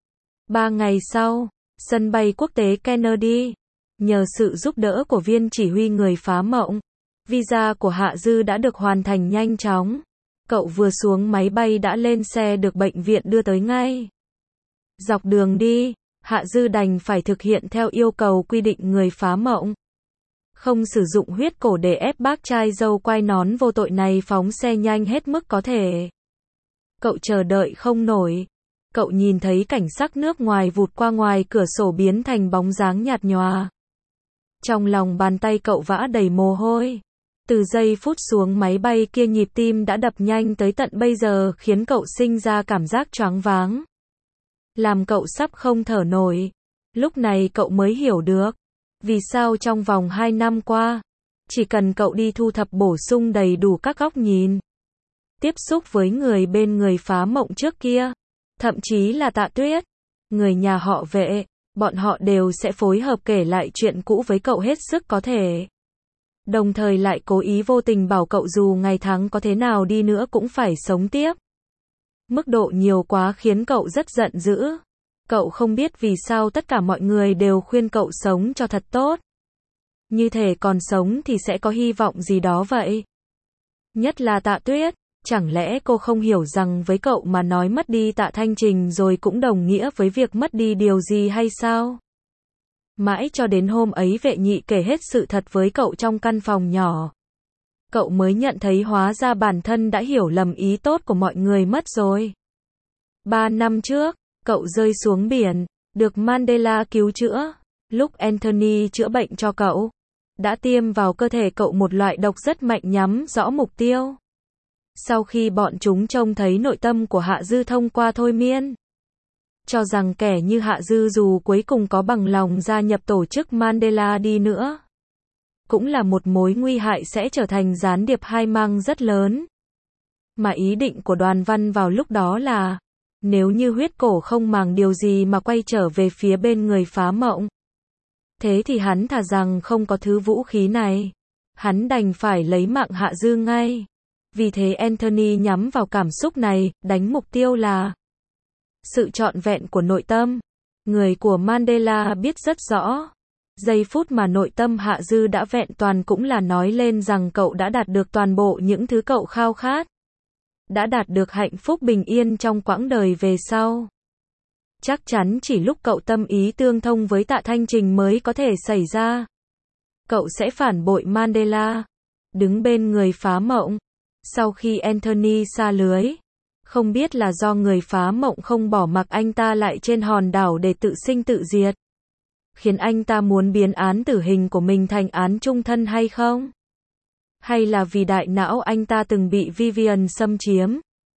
Ba ngày sau, sân bay quốc tế Kennedy. Nhờ sự giúp đỡ của viên chỉ huy người phá mộng, visa của Hạ Dư đã được hoàn thành nhanh chóng. Cậu vừa xuống máy bay đã lên xe được bệnh viện đưa tới ngay. Dọc đường đi, Hạ Dư đành phải thực hiện theo yêu cầu quy định người phá mộng. Không sử dụng huyết cổ để ép bác trai dâu quai nón vô tội này phóng xe nhanh hết mức có thể. Cậu chờ đợi không nổi. Cậu nhìn thấy cảnh sắc nước ngoài vụt qua ngoài cửa sổ biến thành bóng dáng nhạt nhòa. Trong lòng bàn tay cậu vã đầy mồ hôi. Từ giây phút xuống máy bay kia nhịp tim đã đập nhanh tới tận bây giờ khiến cậu sinh ra cảm giác choáng váng. Làm cậu sắp không thở nổi. Lúc này cậu mới hiểu được. Vì sao trong vòng hai năm qua, chỉ cần cậu đi thu thập bổ sung đầy đủ các góc nhìn, tiếp xúc với người bên người phá mộng trước kia, thậm chí là Tạ Tuyết, người nhà họ Vệ, bọn họ đều sẽ phối hợp kể lại chuyện cũ với cậu hết sức có thể. Đồng thời lại cố ý vô tình bảo cậu dù ngày tháng có thế nào đi nữa cũng phải sống tiếp. Mức độ nhiều quá khiến cậu rất giận dữ. Cậu không biết vì sao tất cả mọi người đều khuyên cậu sống cho thật tốt. Như thể còn sống thì sẽ có hy vọng gì đó vậy. Nhất là Tạ Tuyết, chẳng lẽ cô không hiểu rằng với cậu mà nói mất đi Tạ Thanh Trình rồi cũng đồng nghĩa với việc mất đi điều gì hay sao? Mãi cho đến hôm ấy Vệ Nhị kể hết sự thật với cậu trong căn phòng nhỏ. Cậu mới nhận thấy hóa ra bản thân đã hiểu lầm ý tốt của mọi người mất rồi. Ba năm trước, cậu rơi xuống biển, được Mandela cứu chữa. Lúc Anthony chữa bệnh cho cậu, đã tiêm vào cơ thể cậu một loại độc rất mạnh nhắm rõ mục tiêu. Sau khi bọn chúng trông thấy nội tâm của Hạ Dư thông qua thôi miên, cho rằng kẻ như Hạ Dư dù cuối cùng có bằng lòng gia nhập tổ chức Mandela đi nữa, cũng là một mối nguy hại sẽ trở thành gián điệp hai mang rất lớn. Mà ý định của Đoàn Văn vào lúc đó là, nếu như huyết cổ không màng điều gì mà quay trở về phía bên người phá mộng, thế thì hắn thà rằng không có thứ vũ khí này. Hắn đành phải lấy mạng Hạ Dư ngay. Vì thế Anthony nhắm vào cảm xúc này, đánh mục tiêu là sự trọn vẹn của nội tâm. Người của Mandela biết rất rõ. Giây phút mà nội tâm Hạ Dư đã vẹn toàn cũng là nói lên rằng cậu đã đạt được toàn bộ những thứ cậu khao khát. đã đạt được hạnh phúc bình yên trong quãng đời về sau. Chắc chắn chỉ lúc cậu tâm ý tương thông với Tạ Thanh Trình mới có thể xảy ra. Cậu sẽ phản bội Mandela, đứng bên người phá mộng. Sau khi Anthony sa lưới, không biết là do người phá mộng không bỏ mặc anh ta lại trên hòn đảo để tự sinh tự diệt, khiến anh ta muốn biến án tử hình của mình thành án chung thân hay không? Hay là vì đại não anh ta từng bị Vivian xâm chiếm?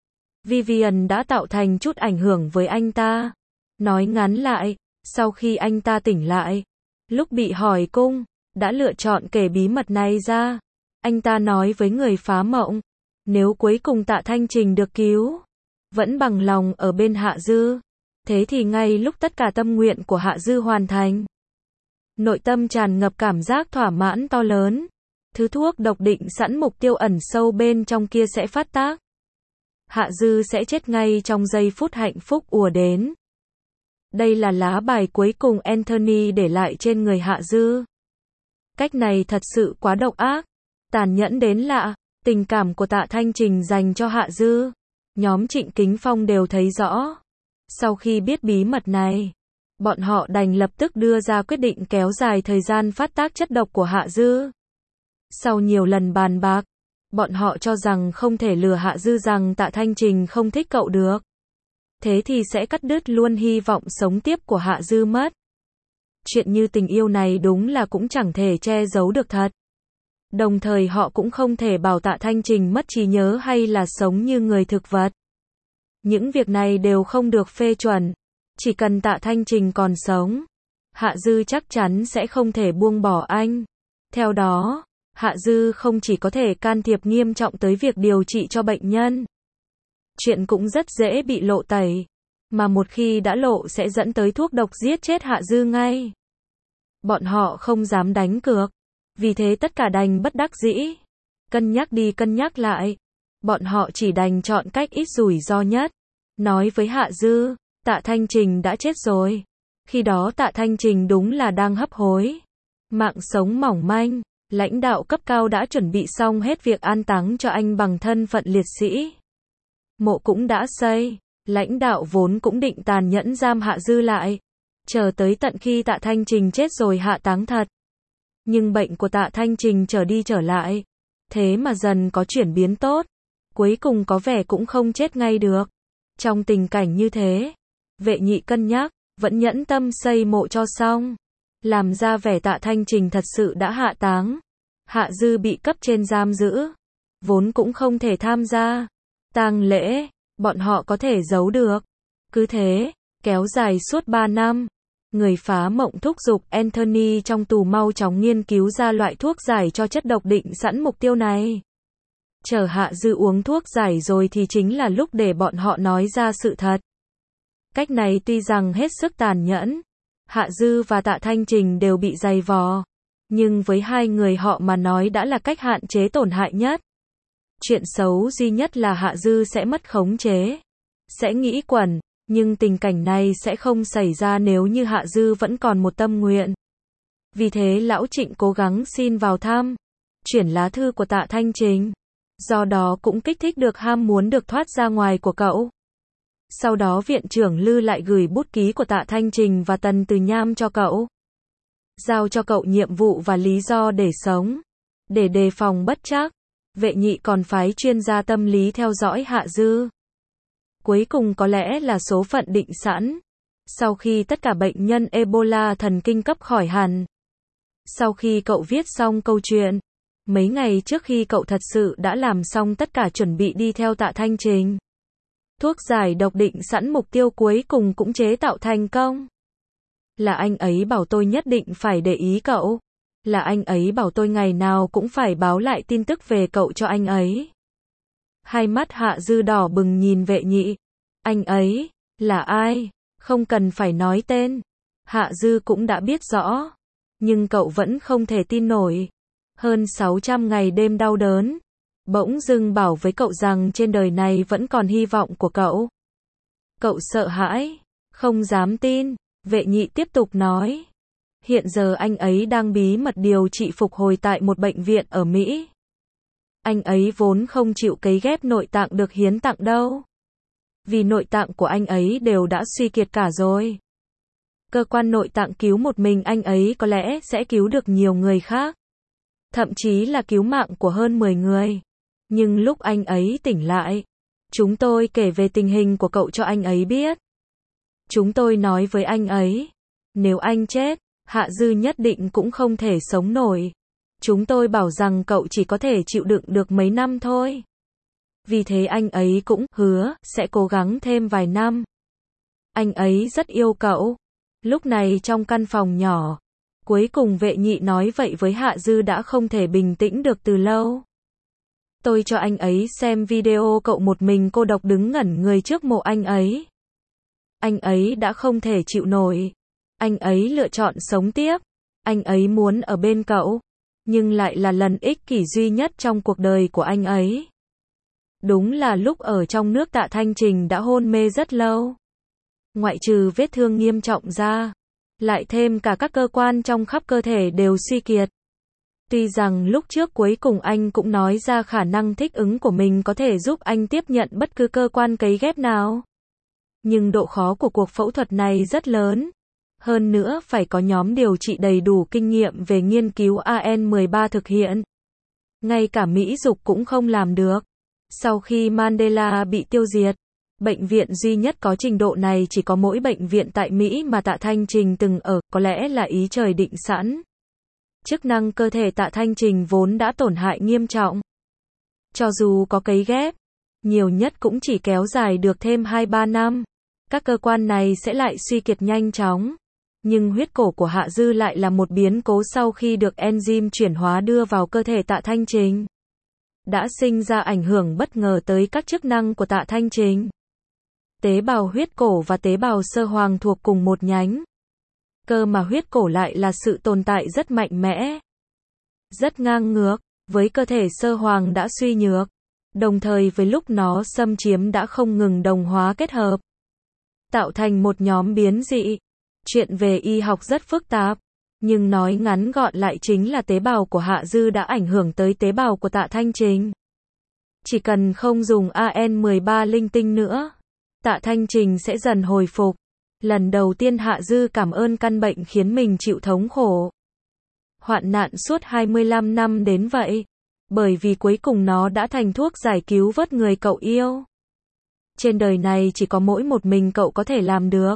Vivian đã tạo thành chút ảnh hưởng với anh ta. Nói ngắn lại, sau khi anh ta tỉnh lại, lúc bị hỏi cung, đã lựa chọn kể bí mật này ra. Anh ta nói với người phá mộng, nếu cuối cùng Tạ Thanh Trình được cứu, vẫn bằng lòng ở bên Hạ Dư. Thế thì ngay lúc tất cả tâm nguyện của Hạ Dư hoàn thành, nội tâm tràn ngập cảm giác thỏa mãn to lớn. Thứ thuốc độc định sẵn mục tiêu ẩn sâu bên trong kia sẽ phát tác. Hạ Dư sẽ chết ngay trong giây phút hạnh phúc ùa đến. Đây là lá bài cuối cùng Anthony để lại trên người Hạ Dư. Cách này thật sự quá độc ác, tàn nhẫn đến lạ. Tình cảm của Tạ Thanh Trình dành cho Hạ Dư, nhóm Trịnh Kính Phong đều thấy rõ. Sau khi biết bí mật này, bọn họ đành lập tức đưa ra quyết định kéo dài thời gian phát tác chất độc của Hạ Dư. Sau nhiều lần bàn bạc, bọn họ cho rằng không thể lừa Hạ Dư rằng Tạ Thanh Trình không thích cậu được. Thế thì sẽ cắt đứt luôn hy vọng sống tiếp của Hạ Dư mất. Chuyện như tình yêu này đúng là cũng chẳng thể che giấu được thật. Đồng thời họ cũng không thể bảo Tạ Thanh Trình mất trí nhớ hay là sống như người thực vật. Những việc này đều không được phê chuẩn. Chỉ cần Tạ Thanh Trình còn sống, Hạ Dư chắc chắn sẽ không thể buông bỏ anh. Theo đó, Hạ Dư không chỉ có thể can thiệp nghiêm trọng tới việc điều trị cho bệnh nhân. Chuyện cũng rất dễ bị lộ tẩy. Mà một khi đã lộ sẽ dẫn tới thuốc độc giết chết Hạ Dư ngay. Bọn họ không dám đánh cược. Vì thế tất cả đành bất đắc dĩ. Cân nhắc đi cân nhắc lại. Bọn họ chỉ đành chọn cách ít rủi ro nhất. Nói với Hạ Dư, Tạ Thanh Trình đã chết rồi. Khi đó Tạ Thanh Trình đúng là đang hấp hối. Mạng sống mỏng manh. Lãnh đạo cấp cao đã chuẩn bị xong hết việc an táng cho anh bằng thân phận liệt sĩ. Mộ cũng đã xây. Lãnh đạo vốn cũng định tàn nhẫn giam Hạ Dư lại. Chờ tới tận khi Tạ Thanh Trình chết rồi hạ táng thật. Nhưng bệnh của Tạ Thanh Trình trở đi trở lại. Thế mà dần có chuyển biến tốt. Cuối cùng có vẻ cũng không chết ngay được. Trong tình cảnh như thế, Vệ Nhị cân nhắc, vẫn nhẫn tâm xây mộ cho xong. Làm ra vẻ Tạ Thanh Trình thật sự đã hạ táng. Hạ Dư bị cấp trên giam giữ. Vốn cũng không thể tham gia tang lễ, bọn họ có thể giấu được. Cứ thế, kéo dài suốt ba năm. Người phá mộng thúc giục Anthony trong tù mau chóng nghiên cứu ra loại thuốc giải cho chất độc định sẵn mục tiêu này. Chờ Hạ Dư uống thuốc giải rồi thì chính là lúc để bọn họ nói ra sự thật. Cách này tuy rằng hết sức tàn nhẫn, Hạ Dư và Tạ Thanh Trình đều bị dày vò, nhưng với hai người họ mà nói đã là cách hạn chế tổn hại nhất. Chuyện xấu duy nhất là Hạ Dư sẽ mất khống chế, sẽ nghĩ quẩn, nhưng tình cảnh này sẽ không xảy ra nếu như Hạ Dư vẫn còn một tâm nguyện. Vì thế lão Trịnh cố gắng xin vào thăm, chuyển lá thư của Tạ Thanh Trình, do đó cũng kích thích được ham muốn được thoát ra ngoài của cậu. Sau đó viện trưởng Lư lại gửi bút ký của Tạ Thanh Trình và Tần Từ Nham cho cậu. Giao cho cậu nhiệm vụ và lý do để sống. Để đề phòng bất trắc, Vệ Nhị còn phái chuyên gia tâm lý theo dõi Hạ Dư. Cuối cùng có lẽ là số phận định sẵn. Sau khi tất cả bệnh nhân Ebola thần kinh cấp khỏi hẳn. Sau khi cậu viết xong câu chuyện, mấy ngày trước khi cậu thật sự đã làm xong tất cả chuẩn bị đi theo Tạ Thanh Trình. Thuốc giải độc định sẵn mục tiêu cuối cùng cũng chế tạo thành công. Là anh ấy bảo tôi nhất định phải để ý cậu. Là anh ấy bảo tôi ngày nào cũng phải báo lại tin tức về cậu cho anh ấy. Hai mắt Hạ Dư đỏ bừng nhìn Vệ Nhị. Anh ấy, là ai? Không cần phải nói tên. Hạ Dư cũng đã biết rõ. Nhưng cậu vẫn không thể tin nổi. Hơn sáu trăm ngày đêm đau đớn. Bỗng dưng bảo với cậu rằng trên đời này vẫn còn hy vọng của cậu. Cậu sợ hãi, không dám tin. Vệ Nhị tiếp tục nói. Hiện giờ anh ấy đang bí mật điều trị phục hồi tại một bệnh viện ở Mỹ. Anh ấy vốn không chịu cấy ghép nội tạng được hiến tặng đâu. Vì nội tạng của anh ấy đều đã suy kiệt cả rồi. Cơ quan nội tạng cứu một mình anh ấy có lẽ sẽ cứu được nhiều người khác. Thậm chí là cứu mạng của hơn mười người. Nhưng lúc anh ấy tỉnh lại, chúng tôi kể về tình hình của cậu cho anh ấy biết. Chúng tôi nói với anh ấy, nếu anh chết, Hạ Dư nhất định cũng không thể sống nổi. Chúng tôi bảo rằng cậu chỉ có thể chịu đựng được mấy năm thôi. Vì thế anh ấy cũng hứa sẽ cố gắng thêm vài năm. Anh ấy rất yêu cậu. Lúc này trong căn phòng nhỏ, cuối cùng vệ nhị nói vậy với Hạ Dư đã không thể bình tĩnh được từ lâu. Tôi cho anh ấy xem video cậu một mình cô độc đứng ngẩn người trước mộ anh ấy. Anh ấy đã không thể chịu nổi. Anh ấy lựa chọn sống tiếp. Anh ấy muốn ở bên cậu. Nhưng lại là lần ích kỷ duy nhất trong cuộc đời của anh ấy. Đúng là lúc ở trong nước Tạ Thanh Trình đã hôn mê rất lâu. Ngoại trừ vết thương nghiêm trọng ra, lại thêm cả các cơ quan trong khắp cơ thể đều suy kiệt. Tuy rằng lúc trước cuối cùng anh cũng nói ra khả năng thích ứng của mình có thể giúp anh tiếp nhận bất cứ cơ quan cấy ghép nào. Nhưng độ khó của cuộc phẫu thuật này rất lớn. Hơn nữa phải có nhóm điều trị đầy đủ kinh nghiệm về nghiên cứu A N mười ba thực hiện. Ngay cả Mỹ Dục cũng không làm được. Sau khi Mandela bị tiêu diệt, bệnh viện duy nhất có trình độ này chỉ có mỗi bệnh viện tại Mỹ mà Tạ Thanh Trình từng ở, có lẽ là ý trời định sẵn. Chức năng cơ thể Tạ Thanh Trình vốn đã tổn hại nghiêm trọng. Cho dù có cấy ghép, nhiều nhất cũng chỉ kéo dài được thêm hai ba năm. Các cơ quan này sẽ lại suy kiệt nhanh chóng. Nhưng huyết cổ của Hạ Dư lại là một biến cố sau khi được enzyme chuyển hóa đưa vào cơ thể Tạ Thanh Trình. Đã sinh ra ảnh hưởng bất ngờ tới các chức năng của Tạ Thanh Trình. Tế bào huyết cổ và tế bào sơ hoàng thuộc cùng một nhánh. Cơ mà huyết cổ lại là sự tồn tại rất mạnh mẽ. Rất ngang ngược, với cơ thể sơ hoàng đã suy nhược. Đồng thời với lúc nó xâm chiếm đã không ngừng đồng hóa kết hợp. Tạo thành một nhóm biến dị. Chuyện về y học rất phức tạp. Nhưng nói ngắn gọn lại chính là tế bào của Hạ Dư đã ảnh hưởng tới tế bào của Tạ Thanh Trình. Chỉ cần không dùng A N mười ba linh tinh nữa, Tạ Thanh Trình sẽ dần hồi phục. Lần đầu tiên Hạ Dư cảm ơn căn bệnh khiến mình chịu thống khổ. Hoạn nạn suốt hai mươi lăm năm đến vậy. Bởi vì cuối cùng nó đã thành thuốc giải cứu vớt người cậu yêu. Trên đời này chỉ có mỗi một mình cậu có thể làm được.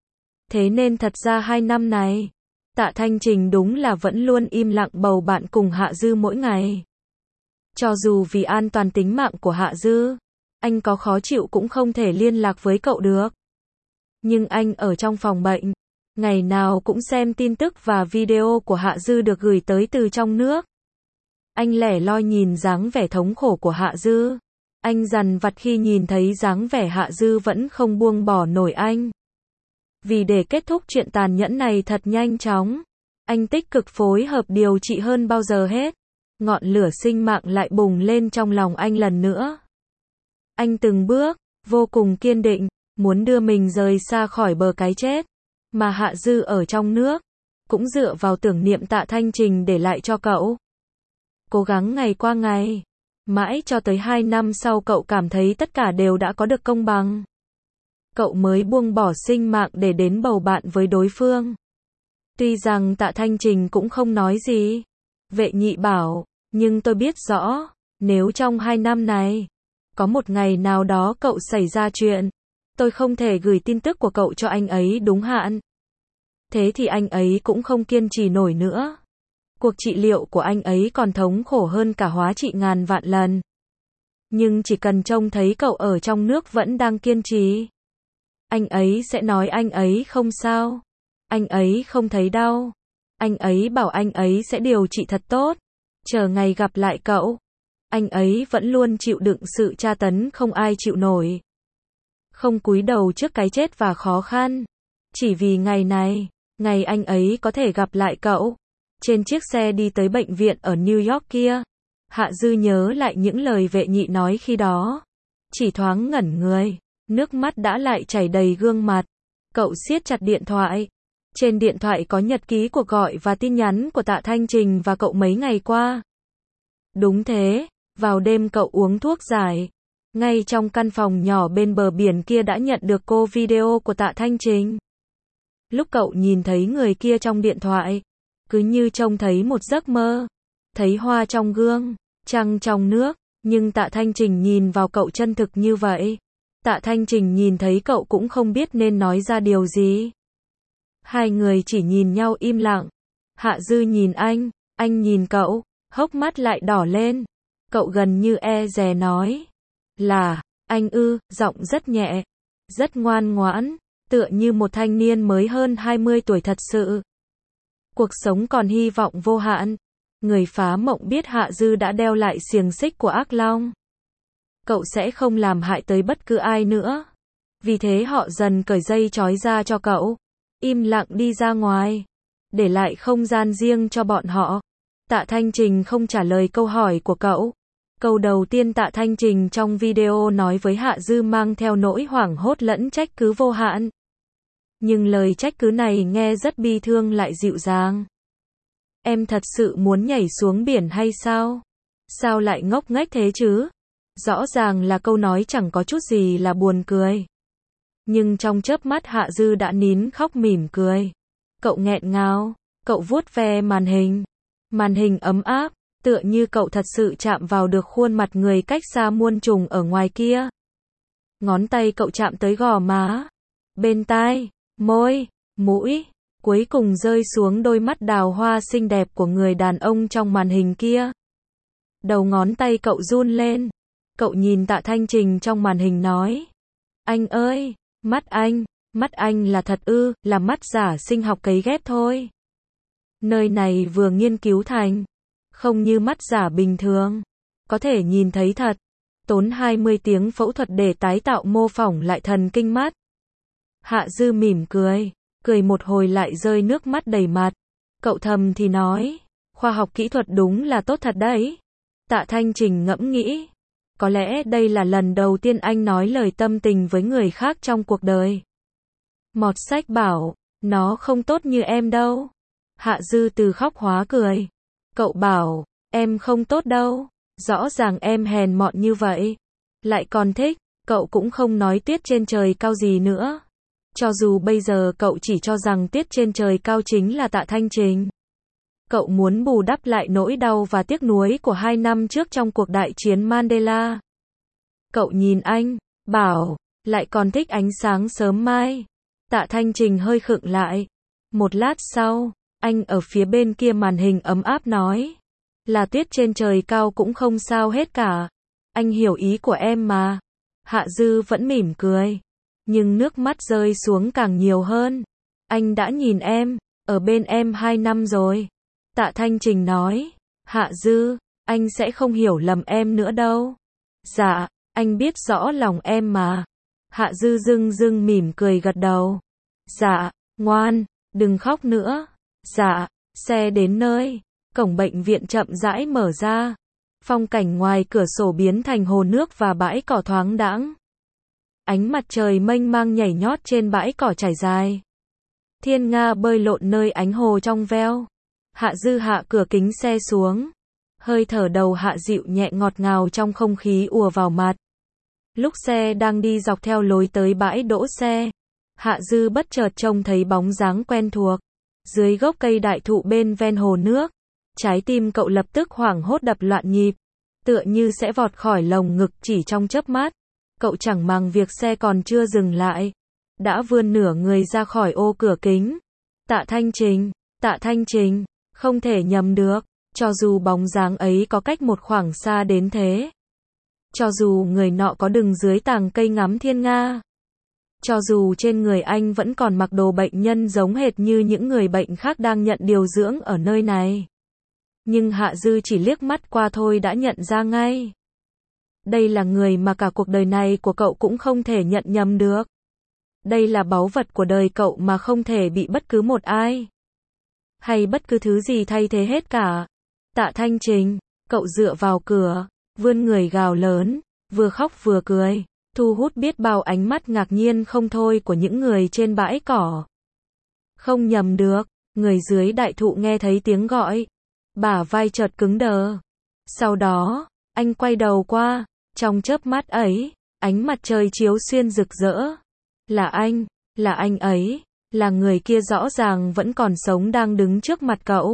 Thế nên thật ra hai năm này, Tạ Thanh Trình đúng là vẫn luôn im lặng bầu bạn cùng Hạ Dư mỗi ngày. Cho dù vì an toàn tính mạng của Hạ Dư, anh có khó chịu cũng không thể liên lạc với cậu được. Nhưng anh ở trong phòng bệnh, ngày nào cũng xem tin tức và video của Hạ Dư được gửi tới từ trong nước. Anh lẻ loi nhìn dáng vẻ thống khổ của Hạ Dư. Anh dằn vặt khi nhìn thấy dáng vẻ Hạ Dư vẫn không buông bỏ nổi anh. Vì để kết thúc chuyện tàn nhẫn này thật nhanh chóng, anh tích cực phối hợp điều trị hơn bao giờ hết. Ngọn lửa sinh mạng lại bùng lên trong lòng anh lần nữa. Anh từng bước, vô cùng kiên định, muốn đưa mình rời xa khỏi bờ cái chết. Mà Hạ Dư ở trong nước, cũng dựa vào tưởng niệm Tạ Thanh Trình để lại cho cậu. Cố gắng ngày qua ngày, mãi cho tới hai năm sau cậu cảm thấy tất cả đều đã có được công bằng. Cậu mới buông bỏ sinh mạng để đến bầu bạn với đối phương. Tuy rằng Tạ Thanh Trình cũng không nói gì. Vệ nhị bảo, nhưng tôi biết rõ, nếu trong hai năm này, có một ngày nào đó cậu xảy ra chuyện, tôi không thể gửi tin tức của cậu cho anh ấy đúng hạn. Thế thì anh ấy cũng không kiên trì nổi nữa. Cuộc trị liệu của anh ấy còn thống khổ hơn cả hóa trị ngàn vạn lần. Nhưng chỉ cần trông thấy cậu ở trong nước vẫn đang kiên trì, anh ấy sẽ nói anh ấy không sao. Anh ấy không thấy đau. Anh ấy bảo anh ấy sẽ điều trị thật tốt. Chờ ngày gặp lại cậu. Anh ấy vẫn luôn chịu đựng sự tra tấn không ai chịu nổi. Không cúi đầu trước cái chết và khó khăn. Chỉ vì ngày này, ngày anh ấy có thể gặp lại cậu. Trên chiếc xe đi tới bệnh viện ở New York kia, Hạ Dư nhớ lại những lời vệ nhị nói khi đó. Chỉ thoáng ngẩn người, nước mắt đã lại chảy đầy gương mặt. Cậu siết chặt điện thoại. Trên điện thoại có nhật ký cuộc gọi và tin nhắn của Tạ Thanh Trình và cậu mấy ngày qua. Đúng thế, Vào đêm cậu uống thuốc giải. Ngay trong căn phòng nhỏ bên bờ biển kia đã nhận được cô video của Tạ Thanh Trình. Lúc cậu nhìn thấy người kia trong điện thoại, cứ như trông thấy một giấc mơ. Thấy hoa trong gương, trăng trong nước, nhưng Tạ Thanh Trình nhìn vào cậu chân thực như vậy. Tạ Thanh Trình nhìn thấy cậu cũng không biết nên nói ra điều gì. Hai người chỉ nhìn nhau im lặng. Hạ Dư nhìn anh, anh nhìn cậu, hốc mắt lại đỏ lên. Cậu gần như e dè nói. Là, anh ư, giọng rất nhẹ, rất ngoan ngoãn, tựa như một thanh niên mới hơn hai mươi tuổi thật sự. Cuộc sống còn hy vọng vô hạn. Người phá mộng biết Hạ Dư đã đeo lại xiềng xích của ác long. Cậu sẽ không làm hại tới bất cứ ai nữa. Vì thế họ dần cởi dây trói ra cho cậu. Im lặng đi ra ngoài. Để lại không gian riêng cho bọn họ. Tạ Thanh Trình không trả lời câu hỏi của cậu. Câu đầu tiên Tạ Thanh Trình trong video nói với Hạ Dư mang theo nỗi hoảng hốt lẫn trách cứ vô hạn. Nhưng lời trách cứ này nghe rất bi thương lại dịu dàng. Em thật sự muốn nhảy xuống biển hay sao? Sao lại ngốc nghếch thế chứ? Rõ ràng là câu nói chẳng có chút gì là buồn cười. Nhưng trong chớp mắt Hạ Dư đã nín khóc mỉm cười. Cậu nghẹn ngào, cậu vuốt ve màn hình. Màn hình ấm áp, tựa như cậu thật sự chạm vào được khuôn mặt người cách xa muôn trùng ở ngoài kia. Ngón tay cậu chạm tới gò má, bên tai, môi, mũi, cuối cùng rơi xuống đôi mắt đào hoa xinh đẹp của người đàn ông trong màn hình kia. Đầu ngón tay cậu run lên. Cậu nhìn Tạ Thanh Trình trong màn hình nói. Anh ơi, mắt anh, mắt anh là thật ư, là mắt giả sinh học cấy ghép thôi. Nơi này vừa nghiên cứu thành, không như mắt giả bình thường, có thể nhìn thấy thật. Tốn hai mươi tiếng phẫu thuật để tái tạo mô phỏng lại thần kinh mắt. Hạ Dư mỉm cười, cười một hồi lại rơi nước mắt đầy mặt. Cậu thầm thì nói, khoa học kỹ thuật đúng là tốt thật đấy. Tạ Thanh Trình ngẫm nghĩ, có lẽ đây là lần đầu tiên anh nói lời tâm tình với người khác trong cuộc đời. Mọt sách bảo, nó không tốt như em đâu. Hạ Dư từ khóc hóa cười. Cậu bảo, em không tốt đâu. Rõ ràng em hèn mọn như vậy. Lại còn thích, cậu cũng không nói tuyết trên trời cao gì nữa. Cho dù bây giờ cậu chỉ cho rằng tuyết trên trời cao chính là Tạ Thanh Trình. Cậu muốn bù đắp lại nỗi đau và tiếc nuối của hai năm trước trong cuộc đại chiến Mandela. Cậu nhìn anh, bảo, lại còn thích ánh sáng sớm mai. Tạ Thanh Trình hơi khựng lại. Một lát sau, anh ở phía bên kia màn hình ấm áp nói. Là tuyết trên trời cao cũng không sao hết cả. Anh hiểu ý của em mà. Hạ Dư vẫn mỉm cười. Nhưng nước mắt rơi xuống càng nhiều hơn. Anh đã nhìn em, ở bên em hai năm rồi. Tạ Thanh Trình nói. Hạ Dư, anh sẽ không hiểu lầm em nữa đâu. Dạ, anh biết rõ lòng em mà. Hạ Dư dưng dưng mỉm cười gật đầu. Dạ, ngoan, đừng khóc nữa. Dạ, xe đến nơi. Cổng bệnh viện chậm rãi mở ra. Phong cảnh ngoài cửa sổ biến thành hồ nước và bãi cỏ thoáng đãng. Ánh mặt trời mênh mang nhảy nhót trên bãi cỏ trải dài. Thiên nga bơi lội nơi ánh hồ trong veo. Hạ Dư hạ cửa kính xe xuống. Hơi thở đầu hạ dịu nhẹ ngọt ngào trong không khí ùa vào mặt. Lúc xe đang đi dọc theo lối tới bãi đỗ xe, Hạ Dư bất chợt trông thấy bóng dáng quen thuộc. Dưới gốc cây đại thụ bên ven hồ nước, trái tim cậu lập tức hoảng hốt đập loạn nhịp, tựa như sẽ vọt khỏi lồng ngực chỉ trong chớp mắt. Cậu chẳng màng việc xe còn chưa dừng lại, đã vươn nửa người ra khỏi ô cửa kính. Tạ Thanh Trình, Tạ Thanh Trình, không thể nhầm được, cho dù bóng dáng ấy có cách một khoảng xa đến thế. Cho dù người nọ có đứng dưới tàng cây ngắm thiên nga. Cho dù trên người anh vẫn còn mặc đồ bệnh nhân giống hệt như những người bệnh khác đang nhận điều dưỡng ở nơi này. Nhưng Hạ Dư chỉ liếc mắt qua thôi đã nhận ra ngay. Đây là người mà cả cuộc đời này của cậu cũng không thể nhận nhầm được. Đây là báu vật của đời cậu mà không thể bị bất cứ một ai hay bất cứ thứ gì thay thế hết cả. Tạ Thanh Trình, cậu dựa vào cửa, vươn người gào lớn, vừa khóc vừa cười, thu hút biết bao ánh mắt ngạc nhiên không thôi của những người trên bãi cỏ. Không nhầm được, người dưới đại thụ nghe thấy tiếng gọi, bả vai chợt cứng đờ. Sau đó, Anh quay đầu qua, trong chớp mắt ấy, ánh mặt trời chiếu xuyên rực rỡ. Là anh, là anh ấy, là người kia rõ ràng vẫn còn sống đang đứng trước mặt cậu.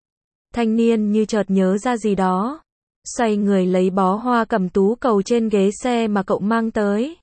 Thanh niên như chợt nhớ ra gì đó, xoay người lấy bó hoa cẩm tú cầu trên ghế xe mà cậu mang tới.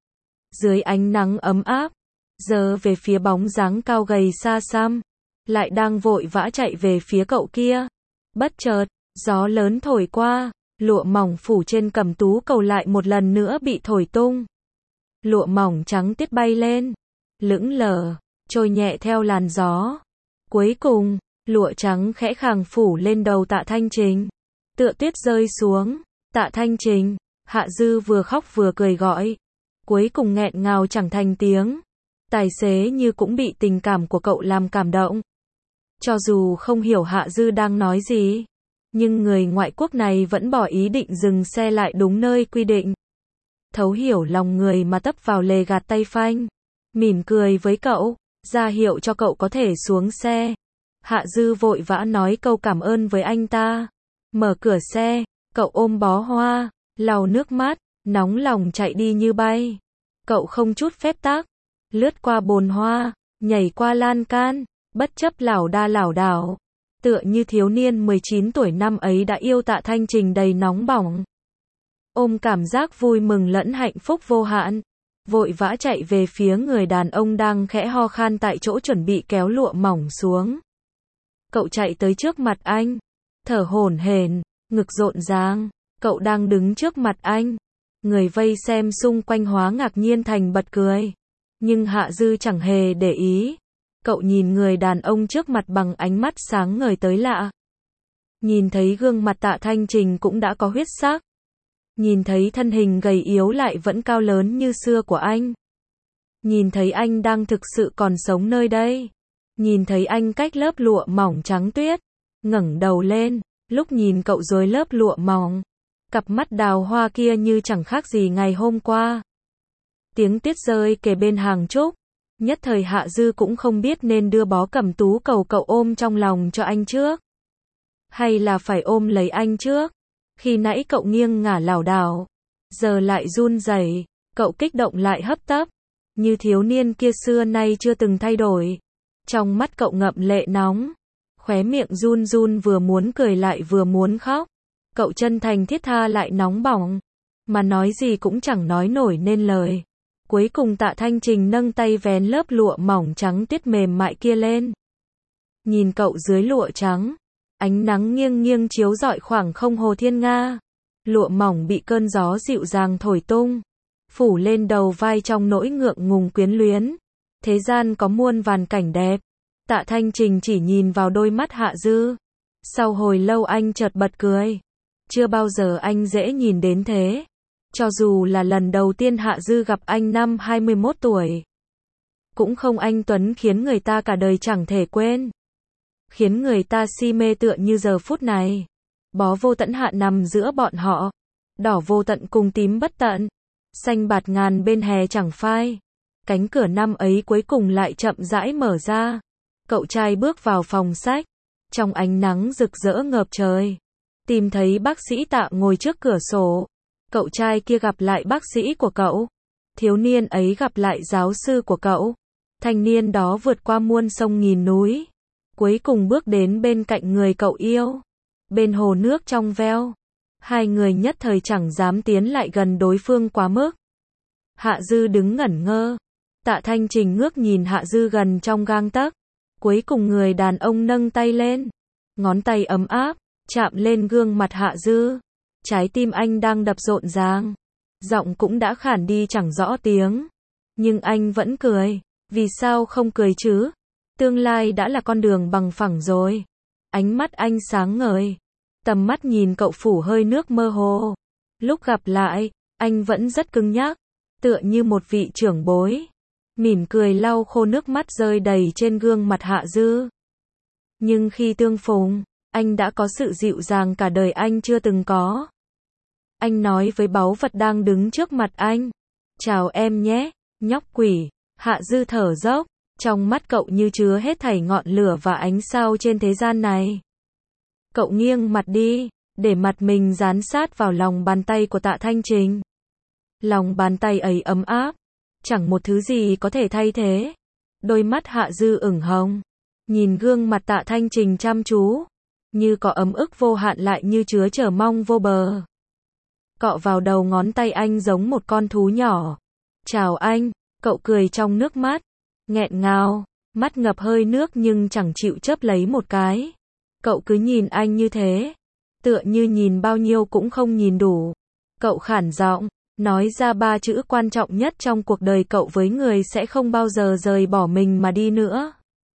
Dưới ánh nắng ấm áp, giờ về phía bóng dáng cao gầy xa xăm, lại đang vội vã chạy về phía cậu kia. Bất chợt, gió lớn thổi qua, lụa mỏng phủ trên cẩm tú cầu lại một lần nữa bị thổi tung. Lụa mỏng trắng tiết bay lên, lững lờ, trôi nhẹ theo làn gió. Cuối cùng, lụa trắng khẽ khàng phủ lên đầu Tạ Thanh Trình. Tựa tuyết rơi xuống, Tạ Thanh Trình, Hạ Dư vừa khóc vừa cười gọi. Cuối cùng nghẹn ngào chẳng thành tiếng. Tài xế như cũng bị tình cảm của cậu làm cảm động. Cho dù không hiểu Hạ Dư đang nói gì, nhưng người ngoại quốc này vẫn bỏ ý định dừng xe lại đúng nơi quy định. Thấu hiểu lòng người mà tấp vào lề gạt tay phanh. Mỉm cười với cậu, ra hiệu cho cậu có thể xuống xe. Hạ Dư vội vã nói câu cảm ơn với anh ta. Mở cửa xe, cậu ôm bó hoa, lau nước mắt, nóng lòng chạy đi như bay. Cậu không chút phép tắc, lướt qua bồn hoa, nhảy qua lan can, bất chấp lảo đa lảo đảo. Tựa như thiếu niên mười chín tuổi năm ấy đã yêu Tạ Thanh Trình đầy nóng bỏng. Ôm cảm giác vui mừng lẫn hạnh phúc vô hạn, vội vã chạy về phía người đàn ông đang khẽ ho khan tại chỗ chuẩn bị kéo lụa mỏng xuống. Cậu chạy tới trước mặt anh, thở hổn hển, ngực rộn ràng, cậu đang đứng trước mặt anh. Người vây xem xung quanh hóa ngạc nhiên thành bật cười. Nhưng Hạ Dư chẳng hề để ý. Cậu nhìn người đàn ông trước mặt bằng ánh mắt sáng ngời tới lạ. Nhìn thấy gương mặt Tạ Thanh Trình cũng đã có huyết sắc. Nhìn thấy thân hình gầy yếu lại vẫn cao lớn như xưa của anh. Nhìn thấy anh đang thực sự còn sống nơi đây. Nhìn thấy anh cách lớp lụa mỏng trắng tuyết. Ngẩng đầu lên, lúc nhìn cậu dưới lớp lụa mỏng. Cặp mắt đào hoa kia như chẳng khác gì ngày hôm qua. Tiếng tuyết rơi kề bên hàng trúc. Nhất thời Hạ Dư cũng không biết nên đưa bó cẩm tú cầu cậu ôm trong lòng cho anh trước. Hay là phải ôm lấy anh trước. Khi nãy cậu nghiêng ngả lảo đảo. Giờ lại run rẩy. Cậu kích động lại hấp tấp. Như thiếu niên kia xưa nay chưa từng thay đổi. Trong mắt cậu ngậm lệ nóng. Khóe miệng run run vừa muốn cười lại vừa muốn khóc. Cậu chân thành thiết tha lại nóng bỏng. Mà nói gì cũng chẳng nói nổi nên lời. Cuối cùng Tạ Thanh Trình nâng tay vén lớp lụa mỏng trắng tuyết mềm mại kia lên. Nhìn cậu dưới lụa trắng. Ánh nắng nghiêng nghiêng chiếu rọi khoảng không hồ thiên nga. Lụa mỏng bị cơn gió dịu dàng thổi tung. Phủ lên đầu vai trong nỗi ngượng ngùng quyến luyến. Thế gian có muôn vàn cảnh đẹp. Tạ Thanh Trình chỉ nhìn vào đôi mắt Hạ Dư. Sau hồi lâu anh chợt bật cười. Chưa bao giờ anh dễ nhìn đến thế. Cho dù là lần đầu tiên Hạ Dư gặp anh năm hai mươi mốt tuổi. Cũng không anh tuấn khiến người ta cả đời chẳng thể quên. Khiến người ta si mê tựa như giờ phút này. Bó vô tận hạ nằm giữa bọn họ. Đỏ vô tận cùng tím bất tận. Xanh bạt ngàn bên hè chẳng phai. Cánh cửa năm ấy cuối cùng lại chậm rãi mở ra. Cậu trai bước vào phòng sách. Trong ánh nắng rực rỡ ngập trời. Tìm thấy bác sĩ Tạ ngồi trước cửa sổ. Cậu trai kia gặp lại bác sĩ của cậu. Thiếu niên ấy gặp lại giáo sư của cậu. Thanh niên đó vượt qua muôn sông nghìn núi. Cuối cùng bước đến bên cạnh người cậu yêu. Bên hồ nước trong veo. Hai người nhất thời chẳng dám tiến lại gần đối phương quá mức. Hạ Dư đứng ngẩn ngơ. Tạ Thanh Trình ngước nhìn Hạ Dư gần trong gang tấc. Cuối cùng người đàn ông nâng tay lên. Ngón tay ấm áp, chạm lên gương mặt Hạ Dư. Trái tim anh đang đập rộn ràng. Giọng cũng đã khản đi chẳng rõ tiếng. Nhưng anh vẫn cười. Vì sao không cười chứ? Tương lai đã là con đường bằng phẳng rồi. Ánh mắt anh sáng ngời. Tầm mắt nhìn cậu phủ hơi nước mơ hồ. Lúc gặp lại, anh vẫn rất cứng nhắc. Tựa như một vị trưởng bối. Mỉm cười lau khô nước mắt rơi đầy trên gương mặt Hạ Dư. Nhưng khi tương phùng, anh đã có sự dịu dàng cả đời anh chưa từng có. Anh nói với báu vật đang đứng trước mặt anh. Chào em nhé, nhóc quỷ. Hạ Dư thở dốc. Trong mắt cậu như chứa hết thảy ngọn lửa và ánh sao trên thế gian này. Cậu nghiêng mặt đi. để mặt mình dán sát vào lòng bàn tay của Tạ Thanh Trình. Lòng bàn tay ấy ấm áp, chẳng một thứ gì có thể thay thế. Đôi mắt Hạ Dư ửng hồng, nhìn gương mặt Tạ Thanh Trình chăm chú, như có ấm ức vô hạn lại như chứa chờ mong vô bờ. Cọ vào đầu ngón tay anh giống một con thú nhỏ. Chào anh, cậu cười trong nước mắt, nghẹn ngào, mắt ngập hơi nước nhưng chẳng chịu chớp lấy một cái. Cậu cứ nhìn anh như thế, tựa như nhìn bao nhiêu cũng không nhìn đủ. Cậu khản giọng, nói ra ba chữ quan trọng nhất trong cuộc đời cậu với người sẽ không bao giờ rời bỏ mình mà đi nữa.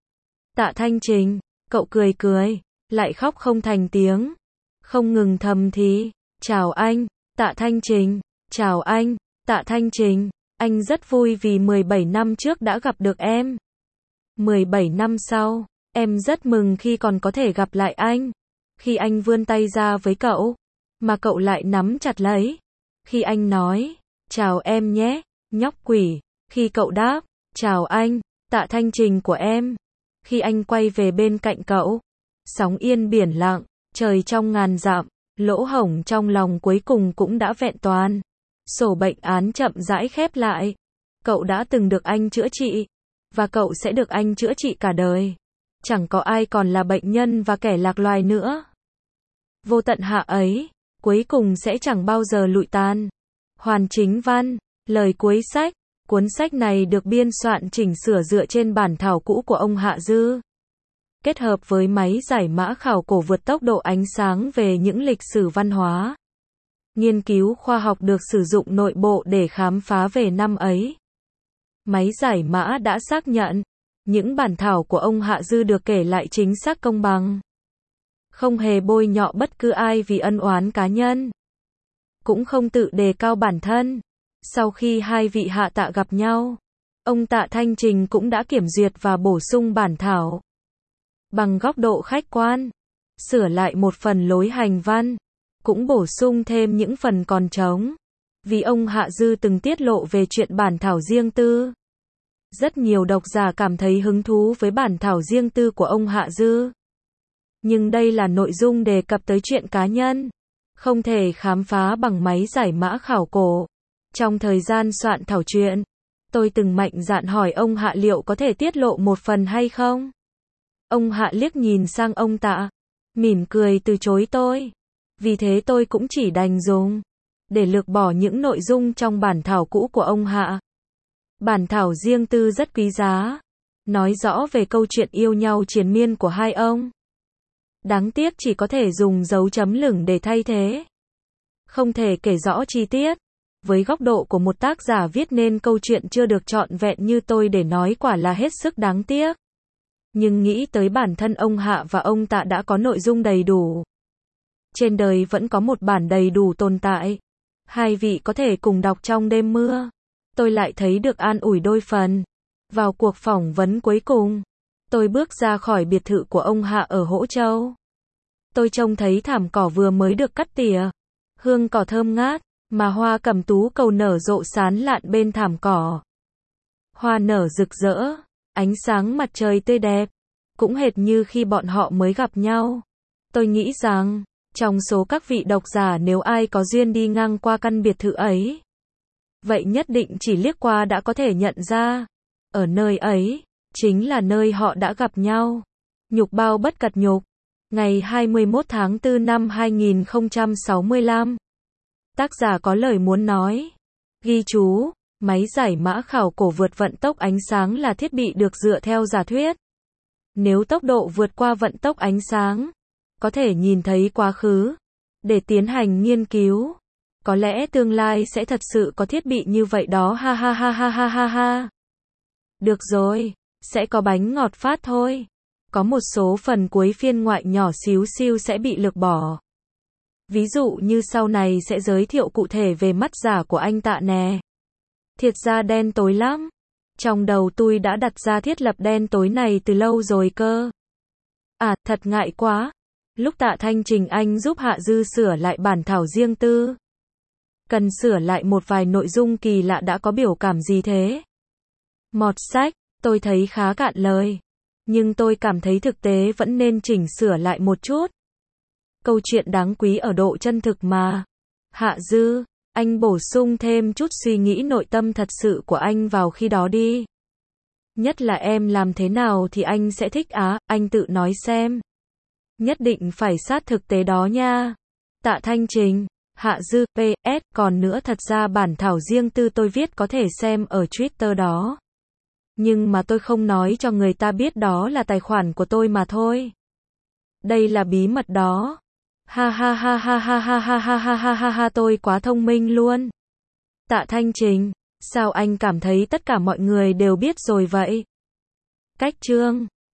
Tạ Thanh Trình, cậu cười cười, lại khóc không thành tiếng, không ngừng thầm thì, chào anh, Tạ Thanh Trình, chào anh, Tạ Thanh Trình, anh rất vui vì mười bảy năm trước đã gặp được em. mười bảy năm sau, em rất mừng khi còn có thể gặp lại anh. Khi anh vươn tay ra với cậu, mà cậu lại nắm chặt lấy. Khi anh nói, chào em nhé, nhóc quỷ. Khi cậu đáp, chào anh, Tạ Thanh Trình của em. Khi anh quay về bên cạnh cậu, sóng yên biển lặng, trời trong ngàn dặm, lỗ hổng trong lòng cuối cùng cũng đã vẹn toàn. Sổ bệnh án chậm rãi khép lại. Cậu đã từng được anh chữa trị, và cậu sẽ được anh chữa trị cả đời. Chẳng có ai còn là bệnh nhân và kẻ lạc loài nữa. Vô tận hạ ấy, cuối cùng sẽ chẳng bao giờ lụi tan. Hoàn Chính Văn, lời cuối sách. Cuốn sách này được biên soạn chỉnh sửa dựa trên bản thảo cũ của ông Hạ Dư. Kết hợp với máy giải mã khảo cổ vượt tốc độ ánh sáng về những lịch sử văn hóa. Nghiên cứu khoa học được sử dụng nội bộ để khám phá về năm ấy. Máy giải mã đã xác nhận, những bản thảo của ông Hạ Dư được kể lại chính xác công bằng. Không hề bôi nhọ bất cứ ai vì ân oán cá nhân. Cũng không tự đề cao bản thân. Sau khi hai vị hạ Tạ gặp nhau, ông Tạ Thanh Trình cũng đã kiểm duyệt và bổ sung bản thảo. Bằng góc độ khách quan, sửa lại một phần lối hành văn, cũng bổ sung thêm những phần còn trống. Vì ông Hạ Dư từng tiết lộ về chuyện bản thảo riêng tư. Rất nhiều độc giả cảm thấy hứng thú với bản thảo riêng tư của ông Hạ Dư. Nhưng đây là nội dung đề cập tới chuyện cá nhân, không thể khám phá bằng máy giải mã khảo cổ. Trong thời gian soạn thảo truyện, tôi từng mạnh dạn hỏi ông Hạ liệu có thể tiết lộ một phần hay không? Ông Hạ liếc nhìn sang ông Tạ, mỉm cười từ chối tôi. Vì thế tôi cũng chỉ đành dùng, để lược bỏ những nội dung trong bản thảo cũ của ông Hạ. Bản thảo riêng tư rất quý giá, nói rõ về câu chuyện yêu nhau triền miên của hai ông. Đáng tiếc chỉ có thể dùng dấu chấm lửng để thay thế. Không thể kể rõ chi tiết. Với góc độ của một tác giả viết nên câu chuyện chưa được trọn vẹn như tôi để nói quả là hết sức đáng tiếc. Nhưng nghĩ tới bản thân ông Hạ và ông Tạ đã có nội dung đầy đủ. Trên đời vẫn có một bản đầy đủ tồn tại. Hai vị có thể cùng đọc trong đêm mưa. Tôi lại thấy được an ủi đôi phần. Vào cuộc phỏng vấn cuối cùng, tôi bước ra khỏi biệt thự của ông Hạ ở Hỗ Châu. Tôi trông thấy thảm cỏ vừa mới được cắt tỉa. Hương cỏ thơm ngát, mà hoa cẩm tú cầu nở rộ sán lạn bên thảm cỏ. Hoa nở rực rỡ, ánh sáng mặt trời tươi đẹp, cũng hệt như khi bọn họ mới gặp nhau. Tôi nghĩ rằng, trong số các vị độc giả nếu ai có duyên đi ngang qua căn biệt thự ấy, vậy nhất định chỉ liếc qua đã có thể nhận ra, ở nơi ấy, chính là nơi họ đã gặp nhau. Nhục bao bất cật nhục. Ngày hai mươi mốt tháng tư năm hai nghìn không trăm sáu mươi lăm. Tác giả có lời muốn nói. Ghi chú, máy giải mã khảo cổ vượt vận tốc ánh sáng là thiết bị được dựa theo giả thuyết. Nếu tốc độ vượt qua vận tốc ánh sáng, có thể nhìn thấy quá khứ, để tiến hành nghiên cứu. Có lẽ tương lai sẽ thật sự có thiết bị như vậy đó ha ha ha ha ha ha ha. Được rồi, sẽ có bánh ngọt phát thôi. Có một số phần cuối phiên ngoại nhỏ xíu xiu sẽ bị lược bỏ. Ví dụ như sau này sẽ giới thiệu cụ thể về mắt giả của anh Tạ nè. Thiệt ra đen tối lắm. Trong đầu tôi đã đặt ra thiết lập đen tối này từ lâu rồi cơ. À, thật ngại quá. Lúc Tạ Thanh Trình anh giúp Hạ Dư sửa lại bản thảo riêng tư. Cần sửa lại một vài nội dung kỳ lạ đã có biểu cảm gì thế? Mọt sách, tôi thấy khá cạn lời. Nhưng tôi cảm thấy thực tế vẫn nên chỉnh sửa lại một chút. Câu chuyện đáng quý ở độ chân thực mà. Hạ Dư, anh bổ sung thêm chút suy nghĩ nội tâm thật sự của anh vào khi đó đi. Nhất là em làm thế nào thì anh sẽ thích á, anh tự nói xem. Nhất định phải sát thực tế đó nha. Tạ Thanh Trình, Hạ Dư, pê ét, còn nữa thật ra bản thảo riêng tư tôi viết có thể xem ở Twitter đó. Nhưng mà tôi không nói cho người ta biết đó là tài khoản của tôi mà thôi. Đây là bí mật đó. Ha ha ha ha ha ha ha ha ha ha ha ha tôi quá thông minh luôn. Tạ Thanh Trình, sao anh cảm thấy tất cả mọi người đều biết rồi vậy? Cách chương